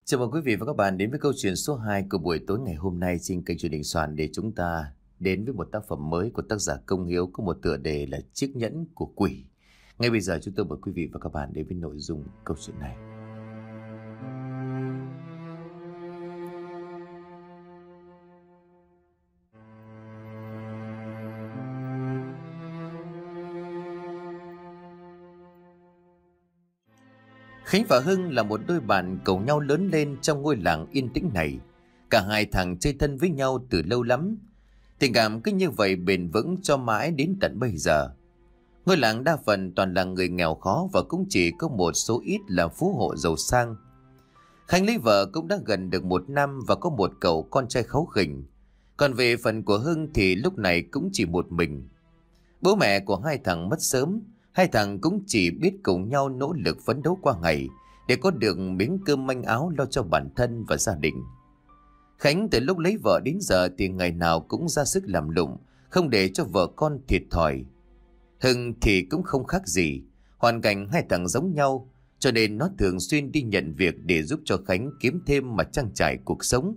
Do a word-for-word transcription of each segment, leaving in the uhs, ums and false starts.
Chào mừng quý vị và các bạn đến với câu chuyện số hai của buổi tối ngày hôm nay trên kênh truyền hình Soàn, để chúng ta đến với một tác phẩm mới của tác giả Công Hiếu có một tựa đề là Chiếc Nhẫn của Quỷ. Ngay bây giờ chúng tôi mời quý vị và các bạn đến với nội dung câu chuyện này. Khánh và Hưng là một đôi bạn cầu nhau lớn lên trong ngôi làng yên tĩnh này. Cả hai thằng chơi thân với nhau từ lâu lắm. Tình cảm cứ như vậy bền vững cho mãi đến tận bây giờ. Ngôi làng đa phần toàn là người nghèo khó và cũng chỉ có một số ít là phú hộ giàu sang. Khánh lấy vợ cũng đã gần được một năm và có một cậu con trai kháu khỉnh. Còn về phần của Hưng thì lúc này cũng chỉ một mình. Bố mẹ của hai thằng mất sớm. Hai thằng cũng chỉ biết cùng nhau nỗ lực phấn đấu qua ngày để có được miếng cơm manh áo lo cho bản thân và gia đình. Khánh từ lúc lấy vợ đến giờ thì ngày nào cũng ra sức làm lụng, không để cho vợ con thiệt thòi. Hưng thì cũng không khác gì, hoàn cảnh hai thằng giống nhau, cho nên nó thường xuyên đi nhận việc để giúp cho Khánh kiếm thêm mà trang trải cuộc sống.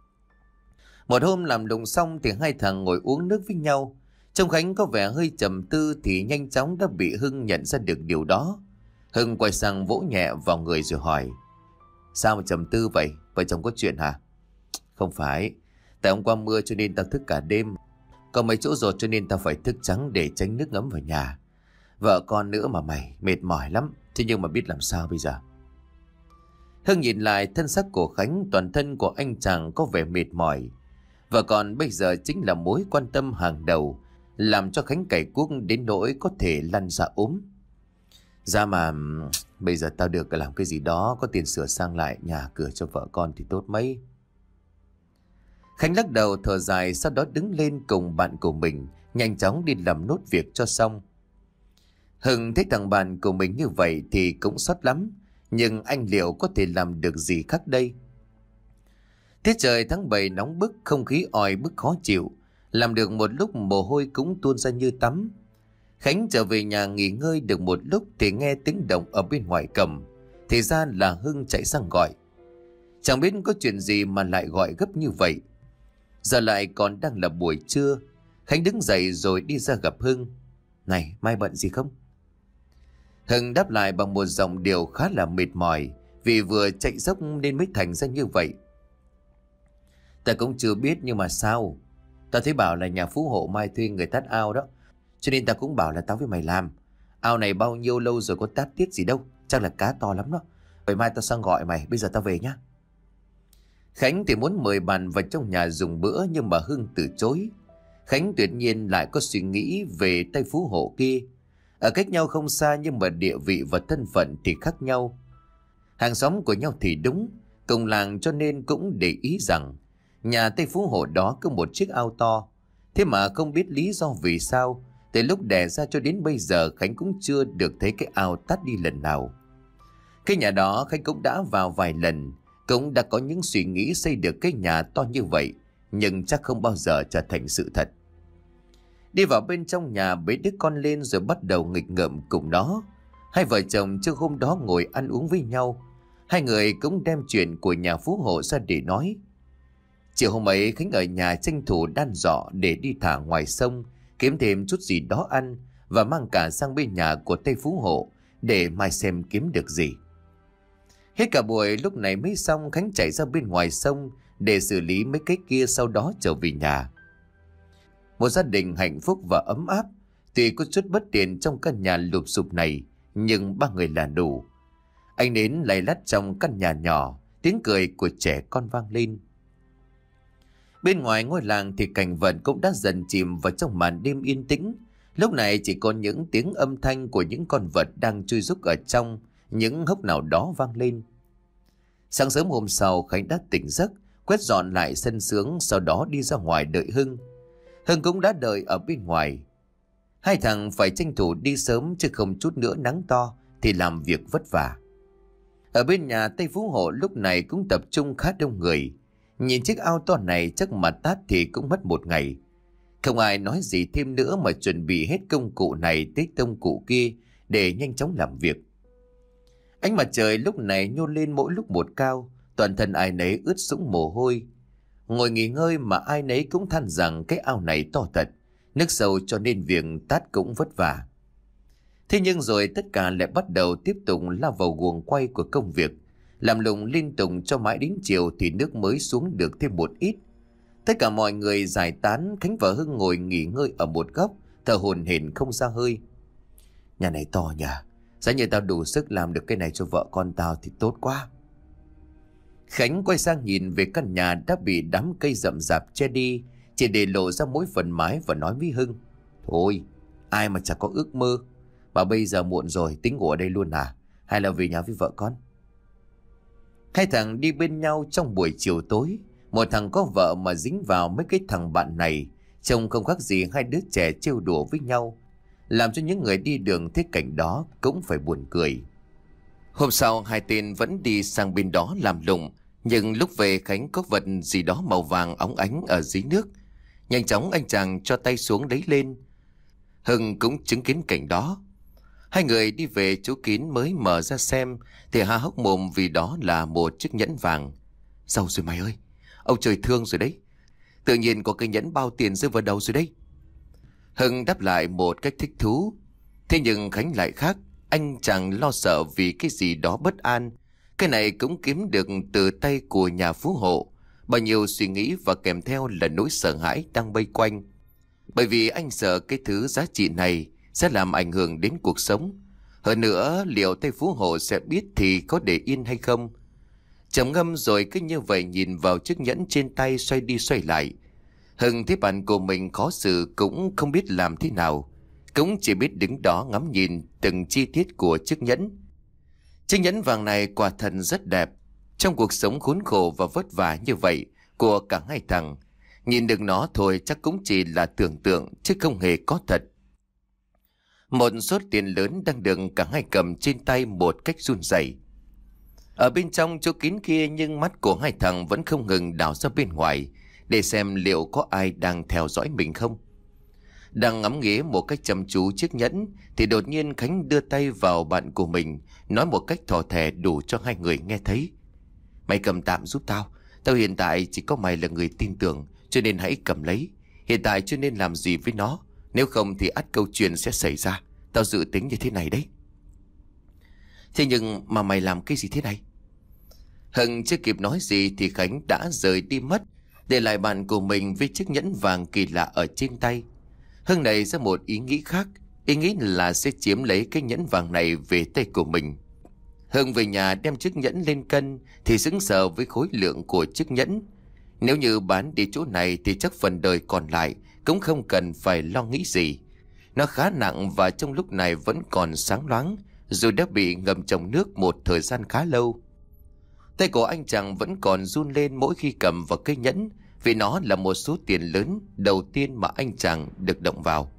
Một hôm làm lụng xong thì hai thằng ngồi uống nước với nhau. Trông Khánh có vẻ hơi trầm tư thì nhanh chóng đã bị Hưng nhận ra được điều đó. Hưng quay sang vỗ nhẹ vào người rồi hỏi: Sao mà trầm tư vậy? Vợ chồng có chuyện hả? Không phải, tại hôm qua mưa cho nên tao thức cả đêm. Có mấy chỗ rột cho nên tao phải thức trắng để tránh nước ngấm vào nhà. Vợ con nữa mà mày, mệt mỏi lắm. Thế nhưng mà biết làm sao bây giờ? Hưng nhìn lại thân xác của Khánh, toàn thân của anh chàng có vẻ mệt mỏi. Vợ con bây giờ chính là mối quan tâm hàng đầu, làm cho Khánh cày cuốc đến nỗi có thể lăn ra ốm. Ra mà bây giờ tao được làm cái gì đó có tiền sửa sang lại nhà cửa cho vợ con thì tốt mấy. Khánh lắc đầu thở dài, sau đó đứng lên cùng bạn của mình nhanh chóng đi làm nốt việc cho xong. Hưng thấy thằng bạn của mình như vậy thì cũng xót lắm, nhưng anh liệu có thể làm được gì khác đây? Tiết trời tháng bảy nóng bức, không khí oi bức khó chịu. Làm được một lúc mồ hôi cũng tuôn ra như tắm. Khánh trở về nhà nghỉ ngơi được một lúc thì nghe tiếng động ở bên ngoài cổng. Thì ra là Hưng chạy sang gọi. Chẳng biết có chuyện gì mà lại gọi gấp như vậy. Giờ lại còn đang là buổi trưa. Khánh đứng dậy rồi đi ra gặp Hưng. Này, mai bận gì không? Hưng đáp lại bằng một giọng điệu khá là mệt mỏi, vì vừa chạy dốc nên mới thành ra như vậy. Ta cũng chưa biết, nhưng mà sao? Tao thấy bảo là nhà phú hộ mai thuê người tát ao đó, cho nên tao cũng bảo là tao với mày làm. Ao này bao nhiêu lâu rồi có tát tiết gì đâu, chắc là cá to lắm đó. Vậy mai tao sang gọi mày, bây giờ tao về nhá. Khánh thì muốn mời bạn vào trong nhà dùng bữa, nhưng mà Hưng từ chối. Khánh tuyệt nhiên lại có suy nghĩ về tay phú hộ kia. Ở cách nhau không xa nhưng mà địa vị và thân phận thì khác nhau. Hàng xóm của nhau thì đúng, cùng làng cho nên cũng để ý rằng nhà Tây Phú Hộ đó có một chiếc ao to. Thế mà không biết lý do vì sao, từ lúc đẻ ra cho đến bây giờ Khánh cũng chưa được thấy cái ao tắt đi lần nào. Cái nhà đó Khánh cũng đã vào vài lần, cũng đã có những suy nghĩ xây được cái nhà to như vậy, nhưng chắc không bao giờ trở thành sự thật. Đi vào bên trong nhà bế đứa con lên rồi bắt đầu nghịch ngợm cùng nó. Hai vợ chồng trước hôm đó ngồi ăn uống với nhau. Hai người cũng đem chuyện của nhà Phú Hộ ra để nói. Chiều hôm ấy Khánh ở nhà tranh thủ đan giỏ để đi thả ngoài sông, kiếm thêm chút gì đó ăn và mang cả sang bên nhà của Tây Phú Hộ để mai xem kiếm được gì. Hết cả buổi lúc này mới xong, Khánh chạy ra bên ngoài sông để xử lý mấy cái kia, sau đó trở về nhà. Một gia đình hạnh phúc và ấm áp. Tuy có chút bất tiện trong căn nhà lụp xụp này, nhưng ba người là đủ. Ánh nến lay lắt trong căn nhà nhỏ, tiếng cười của trẻ con vang lên. Bên ngoài ngôi làng thì cảnh vật cũng đã dần chìm vào trong màn đêm yên tĩnh. Lúc này chỉ còn những tiếng âm thanh của những con vật đang chui rúc ở trong những hốc nào đó vang lên. Sáng sớm hôm sau, Khánh đã tỉnh giấc, quét dọn lại sân sướng, sau đó đi ra ngoài đợi Hưng. Hưng cũng đã đợi ở bên ngoài. Hai thằng phải tranh thủ đi sớm, chứ không chút nữa nắng to thì làm việc vất vả. Ở bên nhà Tây Phú Hộ lúc này cũng tập trung khá đông người. Nhìn chiếc ao to này chắc mà tát thì cũng mất một ngày. Không ai nói gì thêm nữa mà chuẩn bị hết công cụ này tới công cụ kia để nhanh chóng làm việc. Ánh mặt trời lúc này nhô lên mỗi lúc một cao, toàn thân ai nấy ướt sũng mồ hôi. Ngồi nghỉ ngơi mà ai nấy cũng than rằng cái ao này to thật, nước sâu cho nên việc tát cũng vất vả. Thế nhưng rồi tất cả lại bắt đầu tiếp tục lao vào guồng quay của công việc, làm lụng liên tục cho mãi đến chiều thì nước mới xuống được thêm một ít. Tất cả mọi người giải tán, Khánh và Hưng ngồi nghỉ ngơi ở một góc, thở hổn hển không ra hơi. Nhà này to nhỉ, giá như tao đủ sức làm được cái này cho vợ con tao thì tốt quá. Khánh quay sang nhìn về căn nhà đã bị đám cây rậm rạp che đi, chỉ để lộ ra mỗi phần mái và nói với Hưng: Thôi, ai mà chả có ước mơ. Mà bây giờ muộn rồi, tính ngủ ở đây luôn à? Hay là về nhà với vợ con? Hai thằng đi bên nhau trong buổi chiều tối. Một thằng có vợ mà dính vào mấy cái thằng bạn này, trông không khác gì hai đứa trẻ trêu đùa với nhau, làm cho những người đi đường thấy cảnh đó cũng phải buồn cười. Hôm sau hai tên vẫn đi sang bên đó làm lụng, nhưng lúc về Khánh có vật gì đó màu vàng óng ánh ở dưới nước. Nhanh chóng anh chàng cho tay xuống lấy lên. Hưng cũng chứng kiến cảnh đó. Hai người đi về chỗ kín mới mở ra xem thì há hốc mồm vì đó là một chiếc nhẫn vàng. Giàu rồi mày ơi, ông trời thương rồi đấy. Tự nhiên có cái nhẫn bao tiền rơi vào đầu rồi đấy. Hưng đáp lại một cách thích thú. Thế nhưng Khánh lại khác. Anh chàng lo sợ vì cái gì đó bất an. Cái này cũng kiếm được từ tay của nhà phú hộ. Bao nhiêu suy nghĩ và kèm theo là nỗi sợ hãi đang vây quanh. Bởi vì anh sợ cái thứ giá trị này sẽ làm ảnh hưởng đến cuộc sống. Hơn nữa, liệu tay phú hộ sẽ biết thì có để yên hay không? Trầm ngâm rồi cứ như vậy nhìn vào chiếc nhẫn trên tay xoay đi xoay lại. Hưng thấy bạn của mình khó xử cũng không biết làm thế nào. Cũng chỉ biết đứng đó ngắm nhìn từng chi tiết của chiếc nhẫn. Chiếc nhẫn vàng này quả thật rất đẹp. Trong cuộc sống khốn khổ và vất vả như vậy của cả hai thằng, nhìn được nó thôi chắc cũng chỉ là tưởng tượng chứ không hề có thật. Một số tiền lớn đang được cả hai cầm trên tay một cách run rẩy. Ở bên trong chỗ kín kia nhưng mắt của hai thằng vẫn không ngừng đảo ra bên ngoài để xem liệu có ai đang theo dõi mình không. Đang ngắm nghía một cách chăm chú chiếc nhẫn thì đột nhiên Khánh đưa tay vào bạn của mình, nói một cách thò thè đủ cho hai người nghe thấy. Mày cầm tạm giúp tao. Tao hiện tại chỉ có mày là người tin tưởng, cho nên hãy cầm lấy. Hiện tại chưa nên làm gì với nó, nếu không thì ắt câu chuyện sẽ xảy ra. Tao dự tính như thế này đấy. Thế nhưng mà mày làm cái gì thế này? Hưng chưa kịp nói gì thì Khánh đã rời đi mất, để lại bạn của mình với chiếc nhẫn vàng kỳ lạ ở trên tay. Hưng nảy ra một ý nghĩ khác, ý nghĩ là sẽ chiếm lấy cái nhẫn vàng này về tay của mình. Hưng về nhà đem chiếc nhẫn lên cân thì sững sờ với khối lượng của chiếc nhẫn. Nếu như bán đi chỗ này thì chắc phần đời còn lại cũng không cần phải lo nghĩ gì. Nó khá nặng và trong lúc này vẫn còn sáng loáng, dù đã bị ngâm trong nước một thời gian khá lâu. Tay của anh chàng vẫn còn run lên mỗi khi cầm vào cây nhẫn, vì nó là một số tiền lớn đầu tiên mà anh chàng được động vào.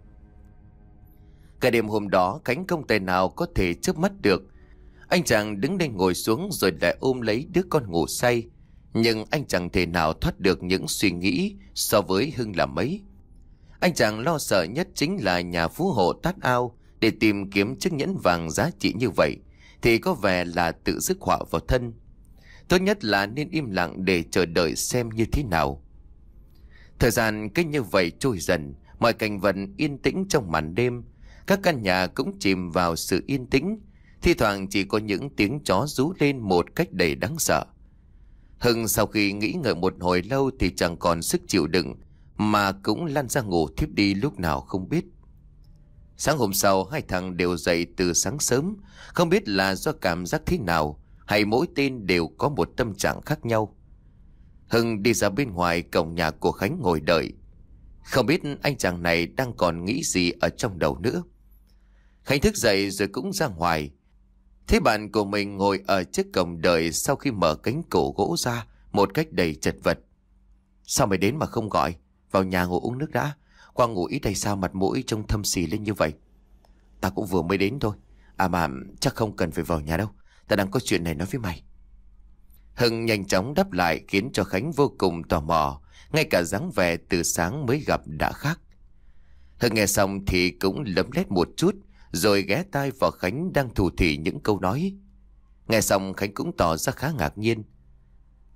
Cả đêm hôm đó Khánh không tài nào có thể chớp mắt được. Anh chàng đứng lên ngồi xuống rồi lại ôm lấy đứa con ngủ say. Nhưng anh chẳng thể nào thoát được những suy nghĩ so với Hưng là mấy. Anh chàng lo sợ nhất chính là nhà phú hộ tát ao để tìm kiếm chiếc nhẫn vàng giá trị như vậy thì có vẻ là tự rước họa vào thân. Tốt nhất là nên im lặng để chờ đợi xem như thế nào. Thời gian cứ như vậy trôi dần, mọi cảnh vật yên tĩnh trong màn đêm. Các căn nhà cũng chìm vào sự yên tĩnh, thi thoảng chỉ có những tiếng chó rú lên một cách đầy đáng sợ. Hưng sau khi nghĩ ngợi một hồi lâu thì chẳng còn sức chịu đựng, mà cũng lăn ra ngủ thiếp đi lúc nào không biết. Sáng hôm sau hai thằng đều dậy từ sáng sớm, không biết là do cảm giác thế nào hay mỗi tên đều có một tâm trạng khác nhau. Hưng đi ra bên ngoài cổng nhà của Khánh ngồi đợi. Không biết anh chàng này đang còn nghĩ gì ở trong đầu nữa. Khánh thức dậy rồi cũng ra ngoài. Thấy bạn của mình ngồi ở trước cổng đợi sau khi mở cánh cổ gỗ ra một cách đầy chật vật. Sao mày đến mà không gọi? Vào nhà ngồi uống nước đã. Qua ngủ ít hay sao mặt mũi trông thâm xì lên như vậy? Ta cũng vừa mới đến thôi. À mà chắc không cần phải vào nhà đâu. Ta đang có chuyện này nói với mày. Hưng nhanh chóng đáp lại khiến cho Khánh vô cùng tò mò. Ngay cả dáng vẻ từ sáng mới gặp đã khác. Hưng nghe xong thì cũng lấm lét một chút, rồi ghé tai vào Khánh đang thủ thỉ những câu nói. Nghe xong Khánh cũng tỏ ra khá ngạc nhiên.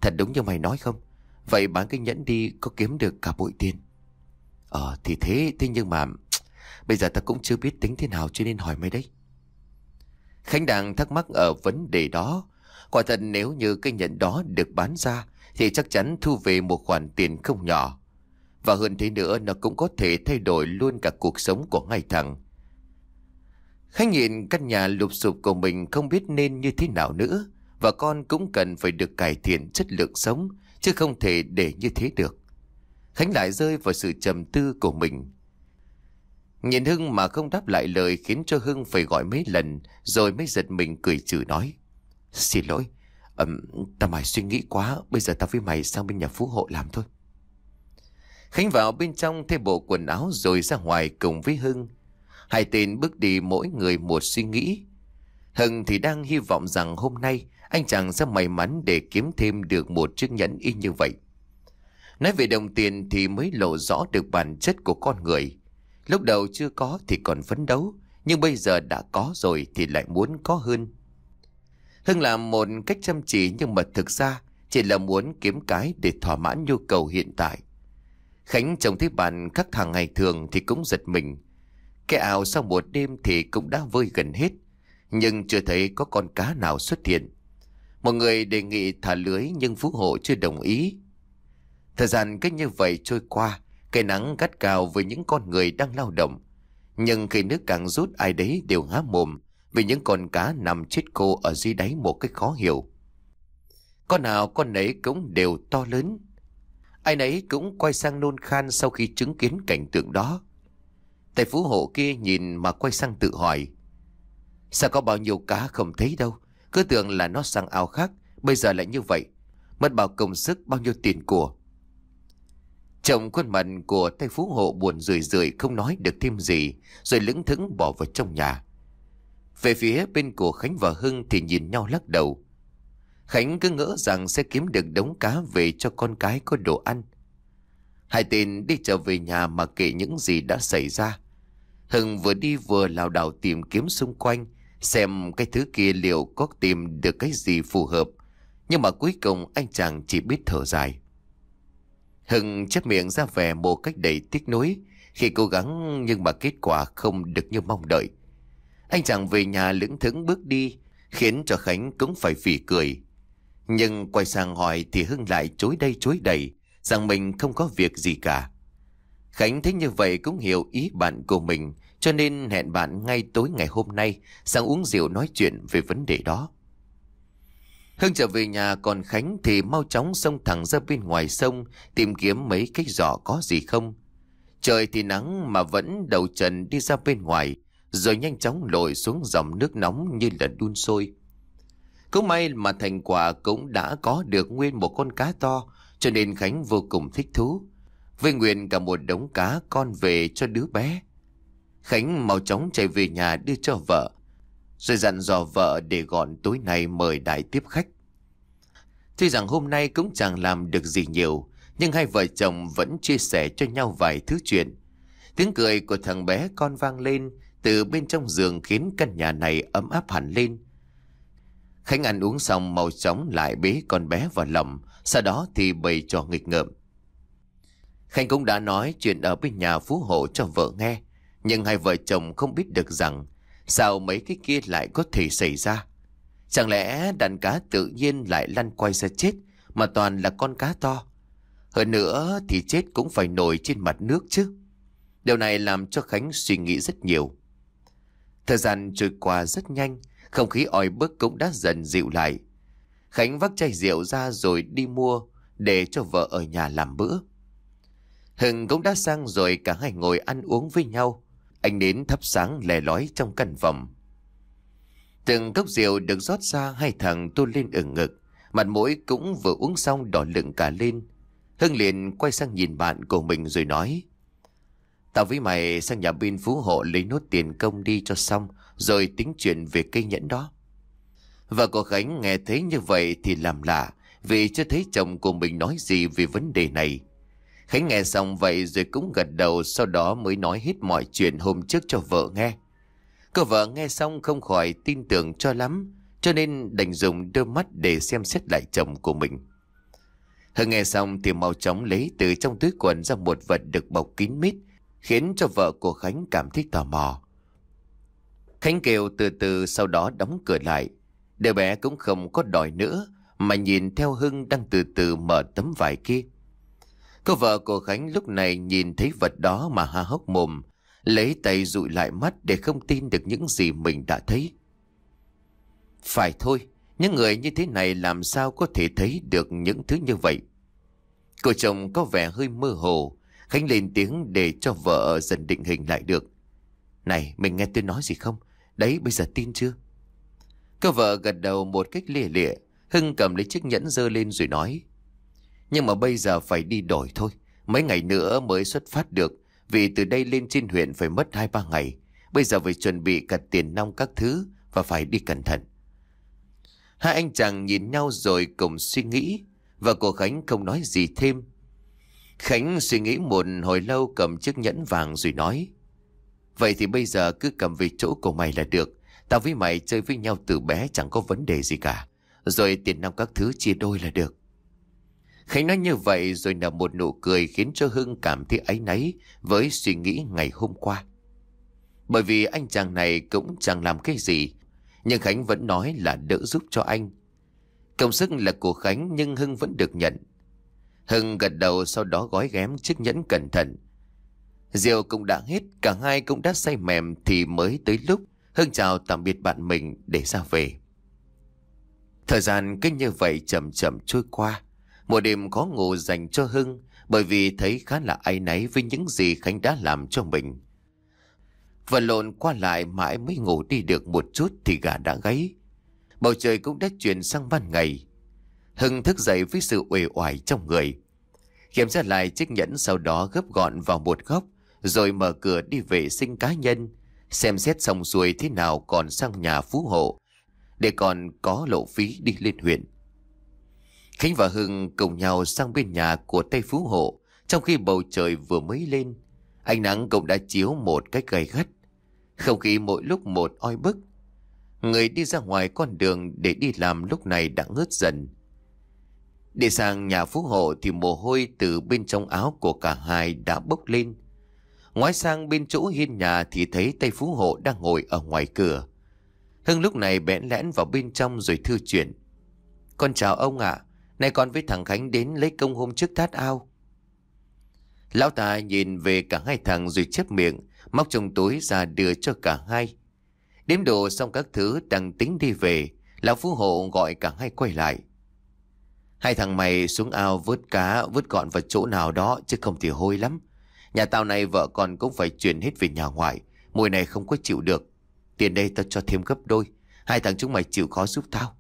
Thật đúng như mày nói không? Vậy bán cái nhẫn đi có kiếm được cả bội tiền? Ờ thì thế, thế nhưng mà bây giờ ta cũng chưa biết tính thế nào cho nên hỏi mày đấy. Khánh đang thắc mắc ở vấn đề đó. Quả thật nếu như cái nhẫn đó được bán ra thì chắc chắn thu về một khoản tiền không nhỏ. Và hơn thế nữa, nó cũng có thể thay đổi luôn cả cuộc sống của ngay thằng. Khánh nhìn căn nhà lụp xụp của mình không biết nên như thế nào nữa. Và con cũng cần phải được cải thiện chất lượng sống, chứ không thể để như thế được. Khánh lại rơi vào sự trầm tư của mình. Nhìn Hưng mà không đáp lại lời khiến cho Hưng phải gọi mấy lần, rồi mới giật mình cười chửi nói: Xin lỗi, um, tao mải suy nghĩ quá, bây giờ tao với mày sang bên nhà phú hộ làm thôi. Khánh vào bên trong thay bộ quần áo rồi ra ngoài cùng với Hưng. Hai tên bước đi mỗi người một suy nghĩ. Hưng thì đang hy vọng rằng hôm nay anh chàng sẽ may mắn để kiếm thêm được một chiếc nhẫn y như vậy. Nói về đồng tiền thì mới lộ rõ được bản chất của con người. Lúc đầu chưa có thì còn phấn đấu, nhưng bây giờ đã có rồi thì lại muốn có hơn. Hưng làm một cách chăm chỉ nhưng mà thực ra chỉ là muốn kiếm cái để thỏa mãn nhu cầu hiện tại. Khánh trông thấy bạn khác hàng ngày thường thì cũng giật mình. Cái ao sau một đêm thì cũng đã vơi gần hết, nhưng chưa thấy có con cá nào xuất hiện. Một người đề nghị thả lưới nhưng phú hộ chưa đồng ý. Thời gian cứ như vậy trôi qua, cái nắng gắt gao với những con người đang lao động. Nhưng khi nước càng rút, ai đấy đều há mồm vì những con cá nằm chết khô ở dưới đáy một cách khó hiểu. Con nào con nấy cũng đều to lớn. Ai nấy cũng quay sang nôn khan sau khi chứng kiến cảnh tượng đó. Thầy phú hộ kia nhìn mà quay sang tự hỏi: Sao có bao nhiêu cá không thấy đâu, cứ tưởng là nó sang ao khác, bây giờ lại như vậy, mất bao công sức, bao nhiêu tiền của. Chồng khuôn mặt của thầy phú hộ buồn rười rượi không nói được thêm gì, rồi lững thững bỏ vào trong nhà. Về phía bên của Khánh và Hưng thì nhìn nhau lắc đầu. Khánh cứ ngỡ rằng sẽ kiếm được đống cá về cho con cái có đồ ăn. Hai tên đi trở về nhà mà kể những gì đã xảy ra. Hưng vừa đi vừa lảo đảo tìm kiếm xung quanh, xem cái thứ kia liệu có tìm được cái gì phù hợp. Nhưng mà cuối cùng anh chàng chỉ biết thở dài. Hưng chép miệng ra vẻ một cách đầy tiếc nuối khi cố gắng nhưng mà kết quả không được như mong đợi. Anh chàng về nhà lững thững bước đi, khiến cho Khánh cũng phải phì cười. Nhưng quay sang hỏi thì Hưng lại chối đây chối đẩy rằng mình không có việc gì cả. Khánh thấy như vậy cũng hiểu ý bạn của mình, cho nên hẹn bạn ngay tối ngày hôm nay sang uống rượu nói chuyện về vấn đề đó. Hưng trở về nhà, còn Khánh thì mau chóng xông thẳng ra bên ngoài sông tìm kiếm mấy cái giỏ có gì không. Trời thì nắng mà vẫn đầu trần đi ra bên ngoài, rồi nhanh chóng lội xuống dòng nước nóng như là đun sôi. Cũng may mà thành quả cũng đã có được nguyên một con cá to, cho nên Khánh vô cùng thích thú, với nguyện cả một đống cá con về cho đứa bé. Khánh mau chóng chạy về nhà đưa cho vợ, rồi dặn dò vợ để gọn tối nay mời đại tiếp khách. Tuy rằng hôm nay cũng chẳng làm được gì nhiều, nhưng hai vợ chồng vẫn chia sẻ cho nhau vài thứ chuyện. Tiếng cười của thằng bé con vang lên từ bên trong giường khiến căn nhà này ấm áp hẳn lên. Khánh ăn uống xong mau chóng lại bế con bé vào lòng, sau đó thì bày trò nghịch ngợm. Khánh cũng đã nói chuyện ở bên nhà phú hộ cho vợ nghe, nhưng hai vợ chồng không biết được rằng sao mấy cái kia lại có thể xảy ra. Chẳng lẽ đàn cá tự nhiên lại lăn quay ra chết, mà toàn là con cá to. Hơn nữa thì chết cũng phải nổi trên mặt nước chứ. Điều này làm cho Khánh suy nghĩ rất nhiều. Thời gian trôi qua rất nhanh, không khí oi bức cũng đã dần dịu lại. Khánh vác chai rượu ra rồi đi mua để cho vợ ở nhà làm bữa. Hưng cũng đã sang rồi, cả hai ngồi ăn uống với nhau. Ánh nến thắp sáng lè lói trong căn phòng. Từng cốc rượu được rót ra, hai thằng tu lên ửng ngực, mặt mũi cũng vừa uống xong đỏ lựng cả lên. Hưng liền quay sang nhìn bạn của mình rồi nói: Tao với mày sang nhà bên phú hộ lấy nốt tiền công đi cho xong, rồi tính chuyện về cây nhẫn đó. Vợ của Khánh nghe thấy như vậy thì làm lạ, vì chưa thấy chồng của mình nói gì về vấn đề này. Khánh nghe xong vậy rồi cũng gật đầu, sau đó mới nói hết mọi chuyện hôm trước cho vợ nghe. Cô vợ nghe xong không khỏi tin tưởng cho lắm, cho nên đành dùng đôi mắt để xem xét lại chồng của mình. Hưng nghe xong thì mau chóng lấy từ trong túi quần ra một vật được bọc kín mít, khiến cho vợ của Khánh cảm thấy tò mò. Khánh kêu từ từ, sau đó đóng cửa lại. Đứa bé cũng không có đòi nữa, mà nhìn theo Hưng đang từ từ mở tấm vải kia. Cô vợ của Khánh lúc này nhìn thấy vật đó mà há hốc mồm, lấy tay dụi lại mắt để không tin được những gì mình đã thấy. Phải thôi, những người như thế này làm sao có thể thấy được những thứ như vậy? Cô chồng có vẻ hơi mơ hồ. Khánh lên tiếng để cho vợ dần định hình lại được. Này, mình nghe tôi nói gì không? Đấy, bây giờ tin chưa? Cô vợ gật đầu một cách lìa lịa. Hưng cầm lấy chiếc nhẫn giơ lên rồi nói. Nhưng mà bây giờ phải đi đổi thôi. Mấy ngày nữa mới xuất phát được. Vì từ đây lên trên huyện phải mất hai ba ngày. Bây giờ phải chuẩn bị cả tiền nong các thứ và phải đi cẩn thận. Hai anh chàng nhìn nhau rồi cùng suy nghĩ. Và cô Khánh không nói gì thêm. Khánh suy nghĩ một hồi lâu, cầm chiếc nhẫn vàng rồi nói. Vậy thì bây giờ cứ cầm về chỗ của mày là được. Tao với mày chơi với nhau từ bé chẳng có vấn đề gì cả. Rồi tiền nong các thứ chia đôi là được. Khánh nói như vậy rồi nở một nụ cười, khiến cho Hưng cảm thấy áy náy với suy nghĩ ngày hôm qua. Bởi vì anh chàng này cũng chẳng làm cái gì, nhưng Khánh vẫn nói là đỡ giúp cho anh. Công sức là của Khánh nhưng Hưng vẫn được nhận. Hưng gật đầu, sau đó gói ghém chiếc nhẫn cẩn thận. Rượu cũng đã hết, cả hai cũng đã say mềm thì mới tới lúc Hưng chào tạm biệt bạn mình để ra về. Thời gian cứ như vậy chậm chậm trôi qua. Một đêm khó ngủ dành cho Hưng, bởi vì thấy khá là áy náy với những gì Khánh đã làm cho mình. Vật lộn qua lại mãi mới ngủ đi được một chút thì gà đã gáy. Bầu trời cũng đã chuyển sang ban ngày. Hưng thức dậy với sự uể oải trong người. Kiểm tra lại chiếc nhẫn, sau đó gấp gọn vào một góc, rồi mở cửa đi vệ sinh cá nhân. Xem xét xong xuôi thế nào còn sang nhà phú hộ, để còn có lộ phí đi lên huyện. Khánh và Hưng cùng nhau sang bên nhà của Tây Phú Hộ. Trong khi bầu trời vừa mới lên, ánh nắng cũng đã chiếu một cách gay gắt. Không khí mỗi lúc một oi bức. Người đi ra ngoài con đường để đi làm lúc này đã ngớt dần. Để sang nhà Phú Hộ thì mồ hôi từ bên trong áo của cả hai đã bốc lên. Ngoái sang bên chỗ hiên nhà thì thấy Tây Phú Hộ đang ngồi ở ngoài cửa. Hưng lúc này bẽn lẽn vào bên trong rồi thưa chuyện. Con chào ông ạ. Này con với thằng Khánh đến lấy công hôm trước thát ao. Lão ta nhìn về cả hai thằng rồi chép miệng, móc trong túi ra đưa cho cả hai. Đếm đồ xong các thứ đang tính đi về, lão Phú Hộ gọi cả hai quay lại. Hai thằng mày xuống ao vớt cá, vớt gọn vào chỗ nào đó chứ không thì hôi lắm. Nhà tao này vợ con cũng phải chuyển hết về nhà ngoại, mùi này không có chịu được. Tiền đây tao cho thêm gấp đôi, hai thằng chúng mày chịu khó giúp tao.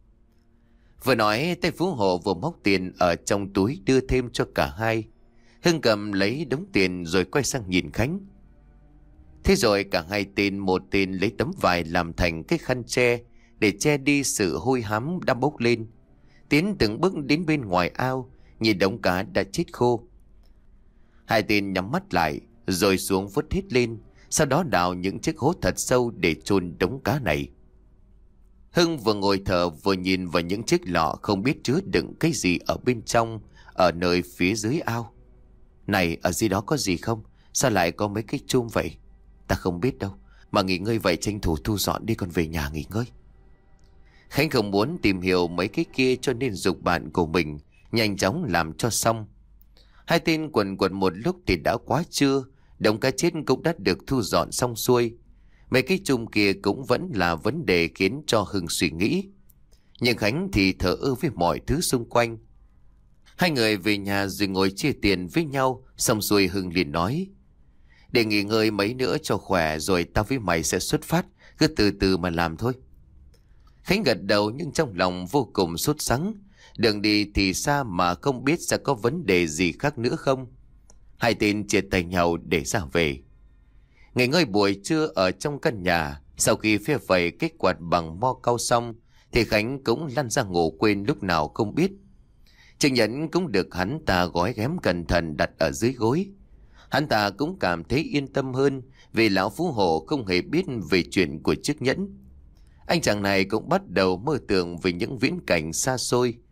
Vừa nói Tây Phú Hộ vừa móc tiền ở trong túi đưa thêm cho cả hai. Hưng cầm lấy đống tiền rồi quay sang nhìn Khánh. Thế rồi cả hai tên một tên lấy tấm vải làm thành cái khăn che để che đi sự hôi hám đã bốc lên. Tiến từng bước đến bên ngoài ao, nhìn đống cá đã chết khô. Hai tên nhắm mắt lại rồi xuống vớt hết lên, sau đó đào những chiếc hố thật sâu để chôn đống cá này. Hưng vừa ngồi thở vừa nhìn vào những chiếc lọ không biết chứa đựng cái gì ở bên trong, ở nơi phía dưới ao. Này, ở dưới đó có gì không? Sao lại có mấy cái chum vậy? Ta không biết đâu, mà nghỉ ngơi vậy tranh thủ thu dọn đi còn về nhà nghỉ ngơi. Khánh không muốn tìm hiểu mấy cái kia cho nên giục bạn của mình nhanh chóng làm cho xong. Hai tên quần quật một lúc thì đã quá trưa, đống cá chết cũng đã được thu dọn xong xuôi. Mấy cái chum kia cũng vẫn là vấn đề khiến cho Hưng suy nghĩ. Nhưng Khánh thì thờ ơ với mọi thứ xung quanh. Hai người về nhà rồi ngồi chia tiền với nhau, xong xuôi Hưng liền nói. Để nghỉ ngơi mấy nữa cho khỏe rồi tao với mày sẽ xuất phát, cứ từ từ mà làm thôi. Khánh gật đầu nhưng trong lòng vô cùng sốt sắng. Đường đi thì xa mà không biết sẽ có vấn đề gì khác nữa không. Hai tên chia tay nhau để ra về. Nghỉ ngơi buổi trưa ở trong căn nhà, sau khi phe phẩy cái quạt bằng mo cau xong thì Khánh cũng lăn ra ngủ quên lúc nào không biết. Chiếc nhẫn cũng được hắn ta gói ghém cẩn thận đặt ở dưới gối. Hắn ta cũng cảm thấy yên tâm hơn vì lão Phú Hộ không hề biết về chuyện của chiếc nhẫn. Anh chàng này cũng bắt đầu mơ tưởng về những viễn cảnh xa xôi.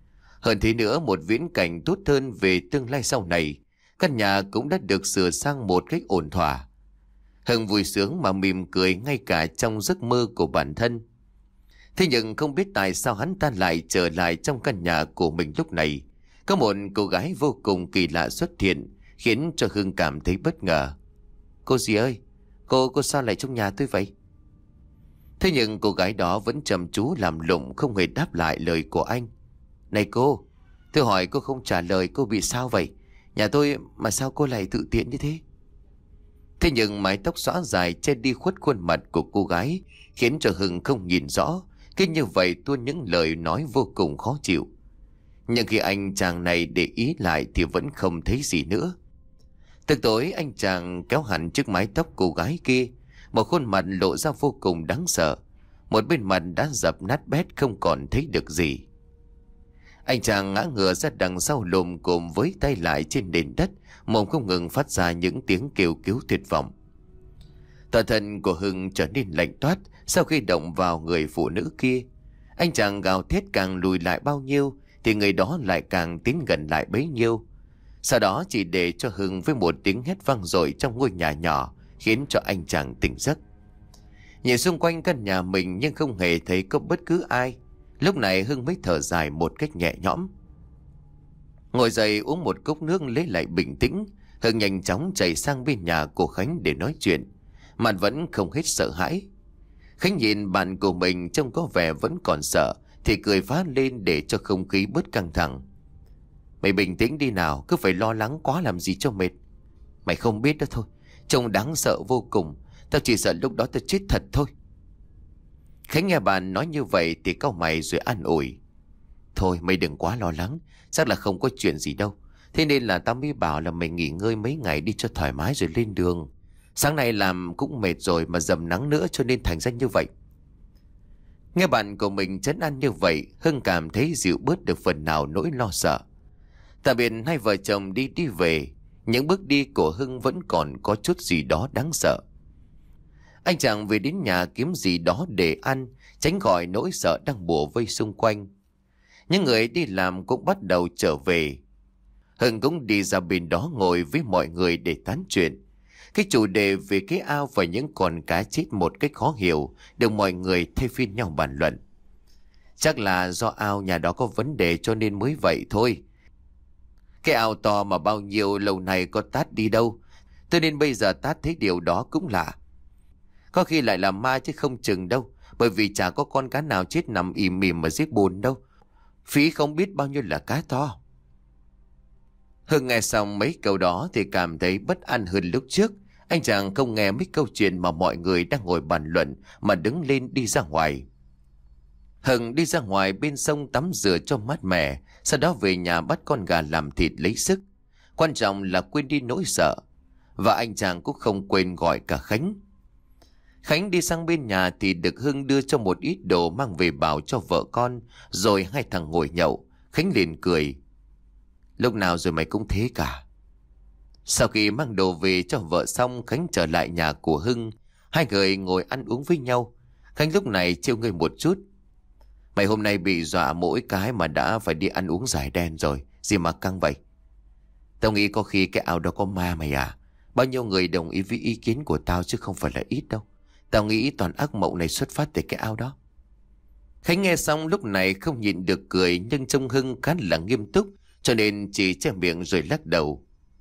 Hơn thế nữa, một viễn cảnh tốt hơn về tương lai sau này, căn nhà cũng đã được sửa sang một cách ổn thỏa. Hưng vui sướng mà mỉm cười ngay cả trong giấc mơ của bản thân. Thế nhưng không biết tại sao hắn ta lại trở lại trong căn nhà của mình lúc này. Có một cô gái vô cùng kỳ lạ xuất hiện, khiến cho Hưng cảm thấy bất ngờ. Cô gì ơi, cô cô sao lại trong nhà tôi vậy? Thế nhưng cô gái đó vẫn chăm chú làm lụng, không hề đáp lại lời của anh. Này cô, tôi hỏi cô không trả lời, cô bị sao vậy? Nhà tôi mà sao cô lại tự tiện như thế? Thế nhưng mái tóc xõa dài che đi khuất khuôn mặt của cô gái, khiến cho Hưng không nhìn rõ. Cứ như vậy tuôn những lời nói vô cùng khó chịu. Nhưng khi anh chàng này để ý lại thì vẫn không thấy gì nữa. Từ tối anh chàng kéo hẳn chiếc mái tóc cô gái kia, một khuôn mặt lộ ra vô cùng đáng sợ. Một bên mặt đã dập nát bét, không còn thấy được gì. Anh chàng ngã ngửa ra đằng sau lùm cồm với tay lại trên nền đất, mồm không ngừng phát ra những tiếng kêu cứu tuyệt vọng. Toàn thân của Hưng trở nên lạnh toát sau khi động vào người phụ nữ kia. Anh chàng gào thét càng lùi lại bao nhiêu thì người đó lại càng tiến gần lại bấy nhiêu. Sau đó chỉ để cho Hưng với một tiếng hét vang dội trong ngôi nhà nhỏ, khiến cho anh chàng tỉnh giấc. Nhìn xung quanh căn nhà mình nhưng không hề thấy có bất cứ ai. Lúc này Hưng mới thở dài một cách nhẹ nhõm. Ngồi dậy uống một cốc nước lấy lại bình tĩnh, Hưng nhanh chóng chạy sang bên nhà của Khánh để nói chuyện. Mặt vẫn không hết sợ hãi. Khánh nhìn bạn của mình trông có vẻ vẫn còn sợ thì cười phá lên để cho không khí bớt căng thẳng. Mày bình tĩnh đi nào, cứ phải lo lắng quá làm gì cho mệt. Mày không biết đó thôi, trông đáng sợ vô cùng. Tao chỉ sợ lúc đó tao chết thật thôi. Khánh nghe bạn nói như vậy thì cau mày rồi an ủi. Thôi mày đừng quá lo lắng, chắc là không có chuyện gì đâu. Thế nên là tao mới bảo là mày nghỉ ngơi mấy ngày đi cho thoải mái rồi lên đường. Sáng nay làm cũng mệt rồi mà dầm nắng nữa cho nên thành ra như vậy. Nghe bạn của mình trấn an như vậy, Hưng cảm thấy dịu bớt được phần nào nỗi lo sợ. Tạm biệt hai vợ chồng đi đi về, những bước đi của Hưng vẫn còn có chút gì đó đáng sợ. Anh chàng về đến nhà kiếm gì đó để ăn, tránh khỏi nỗi sợ đang bủa vây xung quanh. Những người đi làm cũng bắt đầu trở về. Hưng cũng đi ra bên đó ngồi với mọi người để tán chuyện. Cái chủ đề về cái ao và những con cá chết một cách khó hiểu được mọi người thay phiên nhau bàn luận. Chắc là do ao nhà đó có vấn đề cho nên mới vậy thôi. Cái ao to mà bao nhiêu lâu nay có tát đi đâu, cho nên bây giờ tát thấy điều đó cũng lạ. Có khi lại là ma chứ không chừng đâu, bởi vì chả có con cá nào chết nằm ìm ìm ở dưới bùn đâu. Phí không biết bao nhiêu là cá to. Hưng nghe xong mấy câu đó thì cảm thấy bất an hơn lúc trước. Anh chàng không nghe mấy câu chuyện mà mọi người đang ngồi bàn luận mà đứng lên đi ra ngoài. Hưng đi ra ngoài bên sông tắm rửa cho mát mẻ, sau đó về nhà bắt con gà làm thịt lấy sức. Quan trọng là quên đi nỗi sợ. Và anh chàng cũng không quên gọi cả Khánh. Khánh đi sang bên nhà thì được Hưng đưa cho một ít đồ mang về bảo cho vợ con, rồi hai thằng ngồi nhậu. Khánh liền cười. Lúc nào rồi mày cũng thế cả. Sau khi mang đồ về cho vợ xong, Khánh trở lại nhà của Hưng. Hai người ngồi ăn uống với nhau. Khánh lúc này trêu ngươi một chút. Mày hôm nay bị dọa mỗi cái mà đã phải đi ăn uống giải đen rồi, gì mà căng vậy? Tao nghĩ có khi cái ao đó có ma mày à. Bao nhiêu người đồng ý với ý kiến của tao chứ không phải là ít đâu. Tao nghĩ toàn ác mộng này xuất phát từ cái ao đó. Khánh nghe xong lúc này không nhịn được cười, nhưng trông Hưng khá là nghiêm túc, cho nên chỉ che miệng rồi lắc đầu.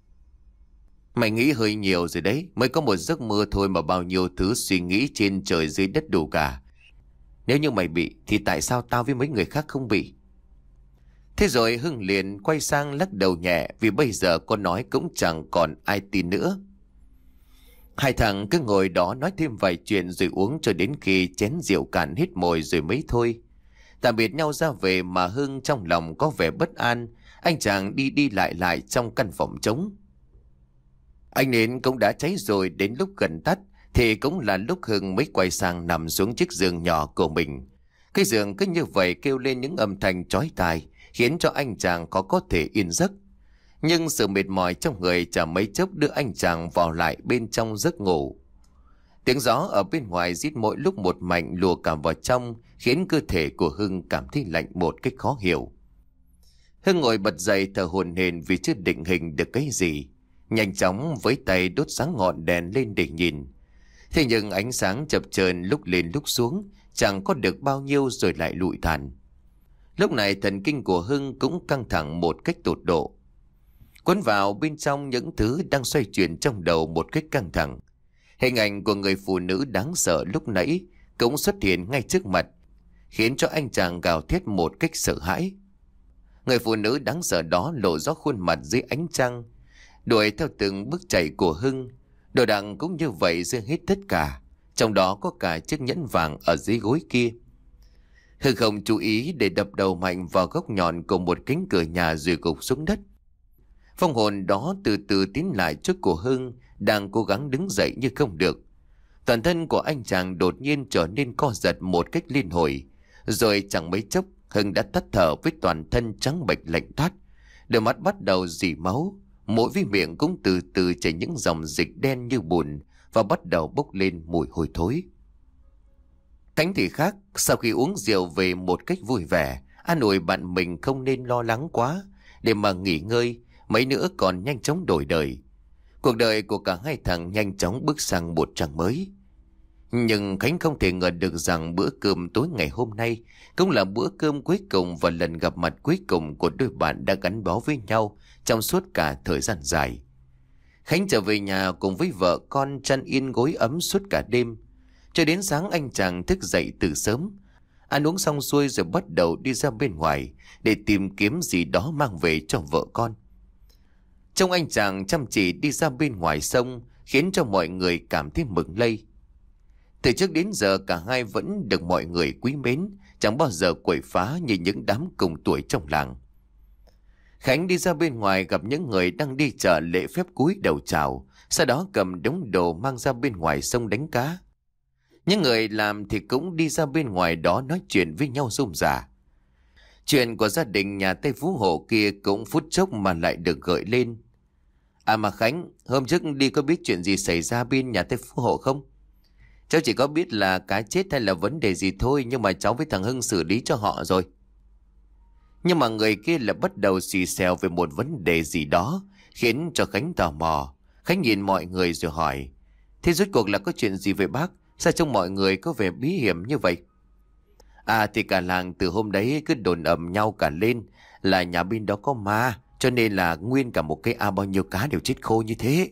Mày nghĩ hơi nhiều rồi đấy, mới có một giấc mơ thôi mà bao nhiêu thứ suy nghĩ trên trời dưới đất đủ cả. Nếu như mày bị thì tại sao tao với mấy người khác không bị? Thế rồi Hưng liền quay sang lắc đầu nhẹ, vì bây giờ con nói cũng chẳng còn ai tin nữa. Hai thằng cứ ngồi đó nói thêm vài chuyện rồi uống cho đến khi chén rượu cạn hết mồi rồi mới thôi. Tạm biệt nhau ra về mà Hưng trong lòng có vẻ bất an. Anh chàng đi đi lại lại trong căn phòng trống. Ánh nến cũng đã cháy rồi, đến lúc gần tắt thì cũng là lúc Hưng mới quay sang nằm xuống chiếc giường nhỏ của mình. Cái giường cứ như vậy kêu lên những âm thanh chói tai, khiến cho anh chàng khó có thể yên giấc. Nhưng sự mệt mỏi trong người chả mấy chốc đưa anh chàng vào lại bên trong giấc ngủ. Tiếng gió ở bên ngoài rít mỗi lúc một mạnh lùa cả vào trong, khiến cơ thể của Hưng cảm thấy lạnh một cách khó hiểu. Hưng ngồi bật dậy thở hổn hển vì chưa định hình được cái gì. Nhanh chóng với tay đốt sáng ngọn đèn lên để nhìn. Thế nhưng ánh sáng chập chờn lúc lên lúc xuống, chẳng có được bao nhiêu rồi lại lụi tàn. Lúc này thần kinh của Hưng cũng căng thẳng một cách tột độ. Cuốn vào bên trong những thứ đang xoay chuyển trong đầu một cách căng thẳng. Hình ảnh của người phụ nữ đáng sợ lúc nãy cũng xuất hiện ngay trước mặt, khiến cho anh chàng gào thét một cách sợ hãi. Người phụ nữ đáng sợ đó lộ rõ khuôn mặt dưới ánh trăng, đuổi theo từng bước chạy của Hưng. Đồ đạc cũng như vậy rơi hết tất cả, trong đó có cả chiếc nhẫn vàng ở dưới gối kia. Hưng không chú ý để đập đầu mạnh vào góc nhọn của một cánh cửa nhà rồi gục xuống đất. Phong hồn đó từ từ tiến lại trước của Hưng, đang cố gắng đứng dậy nhưng không được. Toàn thân của anh chàng đột nhiên trở nên co giật một cách liên hồi, rồi chẳng mấy chốc Hưng đã tắt thở với toàn thân trắng bệch lạnh toát, đôi mắt bắt đầu rỉ máu, mỗi vi miệng cũng từ từ chảy những dòng dịch đen như bùn và bắt đầu bốc lên mùi hôi thối. Khánh thì khác, sau khi uống rượu về một cách vui vẻ, an ủi bạn mình không nên lo lắng quá, để mà nghỉ ngơi, mấy nữa còn nhanh chóng đổi đời. Cuộc đời của cả hai thằng nhanh chóng bước sang một trang mới. Nhưng Khánh không thể ngờ được rằng bữa cơm tối ngày hôm nay cũng là bữa cơm cuối cùng và lần gặp mặt cuối cùng của đôi bạn đã gắn bó với nhau trong suốt cả thời gian dài. Khánh trở về nhà cùng với vợ con chăn yên gối ấm suốt cả đêm. Cho đến sáng anh chàng thức dậy từ sớm, ăn uống xong xuôi rồi bắt đầu đi ra bên ngoài để tìm kiếm gì đó mang về cho vợ con. Trông anh chàng chăm chỉ đi ra bên ngoài sông khiến cho mọi người cảm thấy mừng lây. Từ trước đến giờ cả hai vẫn được mọi người quý mến, chẳng bao giờ quậy phá như những đám cùng tuổi trong làng. Khánh đi ra bên ngoài gặp những người đang đi chợ lễ phép cúi đầu chào, sau đó cầm đống đồ mang ra bên ngoài sông đánh cá. Những người làm thì cũng đi ra bên ngoài đó nói chuyện với nhau rôm rả. Chuyện của gia đình nhà Tây Phú Hộ kia cũng phút chốc mà lại được gợi lên. À mà Khánh, hôm trước đi có biết chuyện gì xảy ra bên nhà Tây Phú Hộ không? Cháu chỉ có biết là cá chết hay là vấn đề gì thôi, nhưng mà cháu với thằng Hưng xử lý cho họ rồi. Nhưng mà người kia là bắt đầu xì xèo về một vấn đề gì đó, khiến cho Khánh tò mò. Khánh nhìn mọi người rồi hỏi, thế rốt cuộc là có chuyện gì vậy bác? Sao trông mọi người có vẻ bí hiểm như vậy? À thì cả làng từ hôm đấy cứ đồn ầm nhau cả lên là nhà bên đó có ma, cho nên là nguyên cả một cái ao bao nhiêu cá đều chết khô như thế.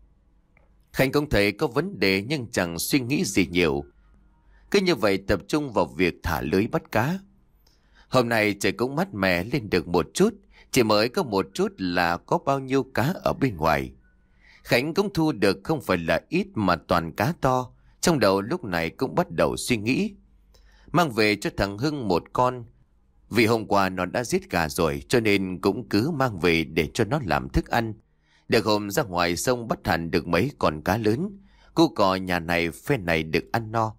Khánh cũng thấy có vấn đề nhưng chẳng suy nghĩ gì nhiều, cứ như vậy tập trung vào việc thả lưới bắt cá. Hôm nay trời cũng mát mẻ lên được một chút, chỉ mới có một chút là có bao nhiêu cá ở bên ngoài. Khánh cũng thu được không phải là ít mà toàn cá to. Trong đầu lúc này cũng bắt đầu suy nghĩ, mang về cho thằng Hưng một con. Vì hôm qua nó đã giết gà rồi, cho nên cũng cứ mang về để cho nó làm thức ăn. Được hôm ra ngoài sông bắt hẳn được mấy con cá lớn, cô cò nhà này phe này được ăn no.